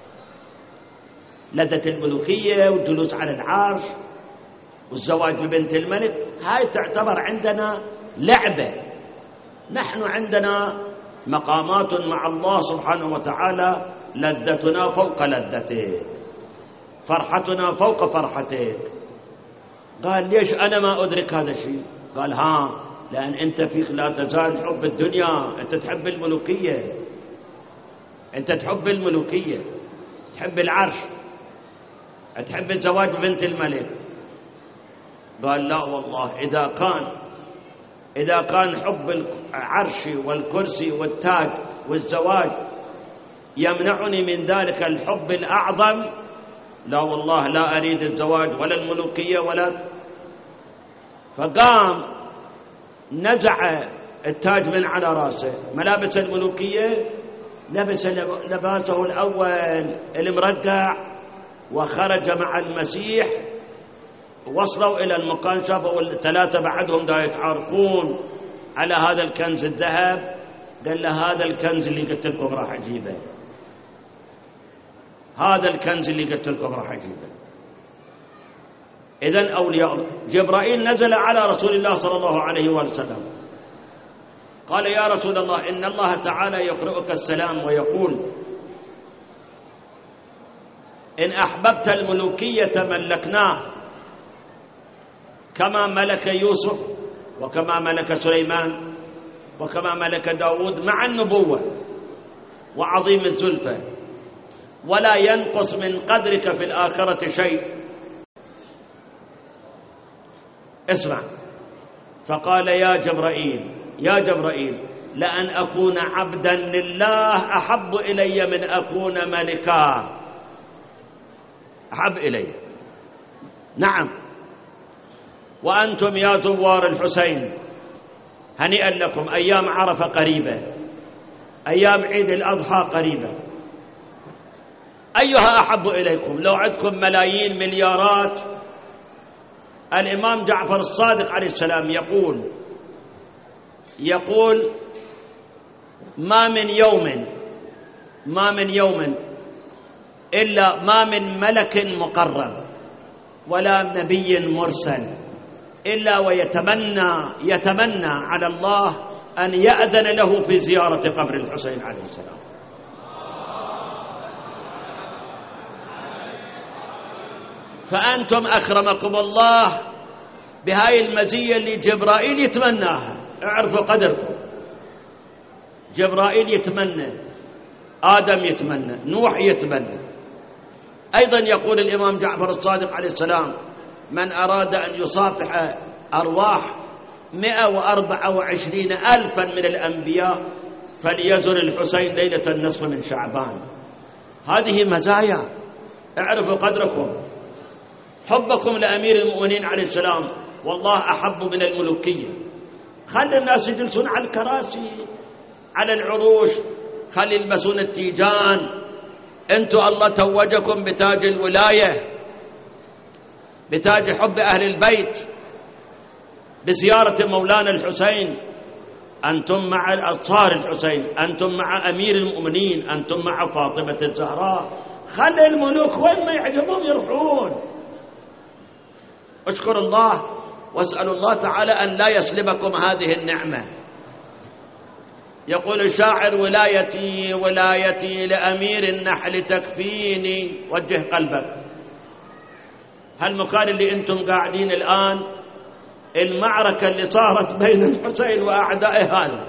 لذة الملوكية والجلوس على العرش والزواج ببنت الملك، هاي تعتبر عندنا لعبة. نحن عندنا مقامات مع الله سبحانه وتعالى، لذتنا فوق لذتك، فرحتنا فوق فرحتك. قال: ليش أنا ما أدرك هذا الشيء؟ قال: لأن أنت فيك لا تزال حب الدنيا، أنت تحب الملوكية، أنت تحب الملوكية، تحب العرش، تحب الزواج ببنت الملك. قال: لا والله، إذا كان حب العرش والكرسي والتاج والزواج يمنعني من ذلك الحب الأعظم، لا والله، لا أريد الزواج ولا الملوكية ولا. فقام نزع التاج من على رأسه، ملابس الملوكية لبس لباسه الأول المرقع، وخرج مع المسيح. وصلوا إلى المكان، شافوا الثلاثة بعدهم دا يتعاركون على هذا الكنز الذهب. قال له: هذا الكنز اللي قلت لكم راح أجيبه، هذا الكنز اللي قلت لكم راح أجيبه. إذن أولياء. جبرائيل نزل على رسول الله صلى الله عليه وسلم، قال: يا رسول الله، إن الله تعالى يقرئك السلام ويقول: إن أحببت الملوكية ملكناه، كما ملك يوسف وكما ملك سليمان وكما ملك داود مع النبوة وعظيم الزلفة، ولا ينقص من قدرك في الآخرة شيء. اسمع. فقال: يا جبرائيل، لأن أكون عبدا لله أحب إلي من أكون ملكا. أحب إلي. نعم. وأنتم يا زوار الحسين هنيئا لكم، أيام عرفة قريبة، أيام عيد الأضحى قريبة، أيها أحب إليكم؟ لو عندكم ملايين مليارات الإمام جعفر الصادق عليه السلام يقول ما من يوم إلا ما من ملك مقرب ولا نبي مرسل إلا يتمنى على الله أن يأذن له في زيارة قبر الحسين عليه السلام. فأنتم أكرمكم الله بهاي المزية اللي جبرائيل يتمناها. اعرفوا قدركم. جبرائيل يتمنى، آدم يتمنى، نوح يتمنى. أيضا يقول الإمام جعفر الصادق عليه السلام: من أراد أن يصافح أرواح 124,000 من الأنبياء فليزر الحسين ليلة النصف من شعبان. هذه مزايا، اعرفوا قدركم. حبكم لأمير المؤمنين عليه السلام والله أحب من الملوكية. خلي الناس يجلسون على الكراسي، على العروش، خلي يلبسون التيجان. أنتم الله توجكم بتاج الولاية، بتاج حب أهل البيت، بزيارة مولانا الحسين. أنتم مع أنصار الحسين، أنتم مع أمير المؤمنين، أنتم مع فاطمة الزهراء. خلي الملوك وين ما يعجبهم يروحون. اشكر الله واسألوا الله تعالى أن لا يسلبكم هذه النعمة. يقول الشاعر: ولايتي لأمير النحل تكفيني. وجه قلبك. هالمكان اللي أنتم قاعدين الآن، المعركة اللي صارت بين الحسين وأعدائه، هذا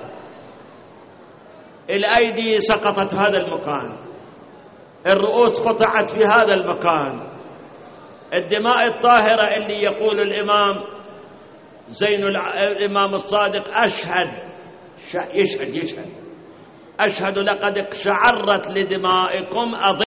الأيدي سقطت هذا المكان، الرؤوس قطعت في هذا المكان، الدماء الطاهرة اللي يقول الإمام الإمام الصادق: يشهد أشهد لقد اقشعرت لدمائكم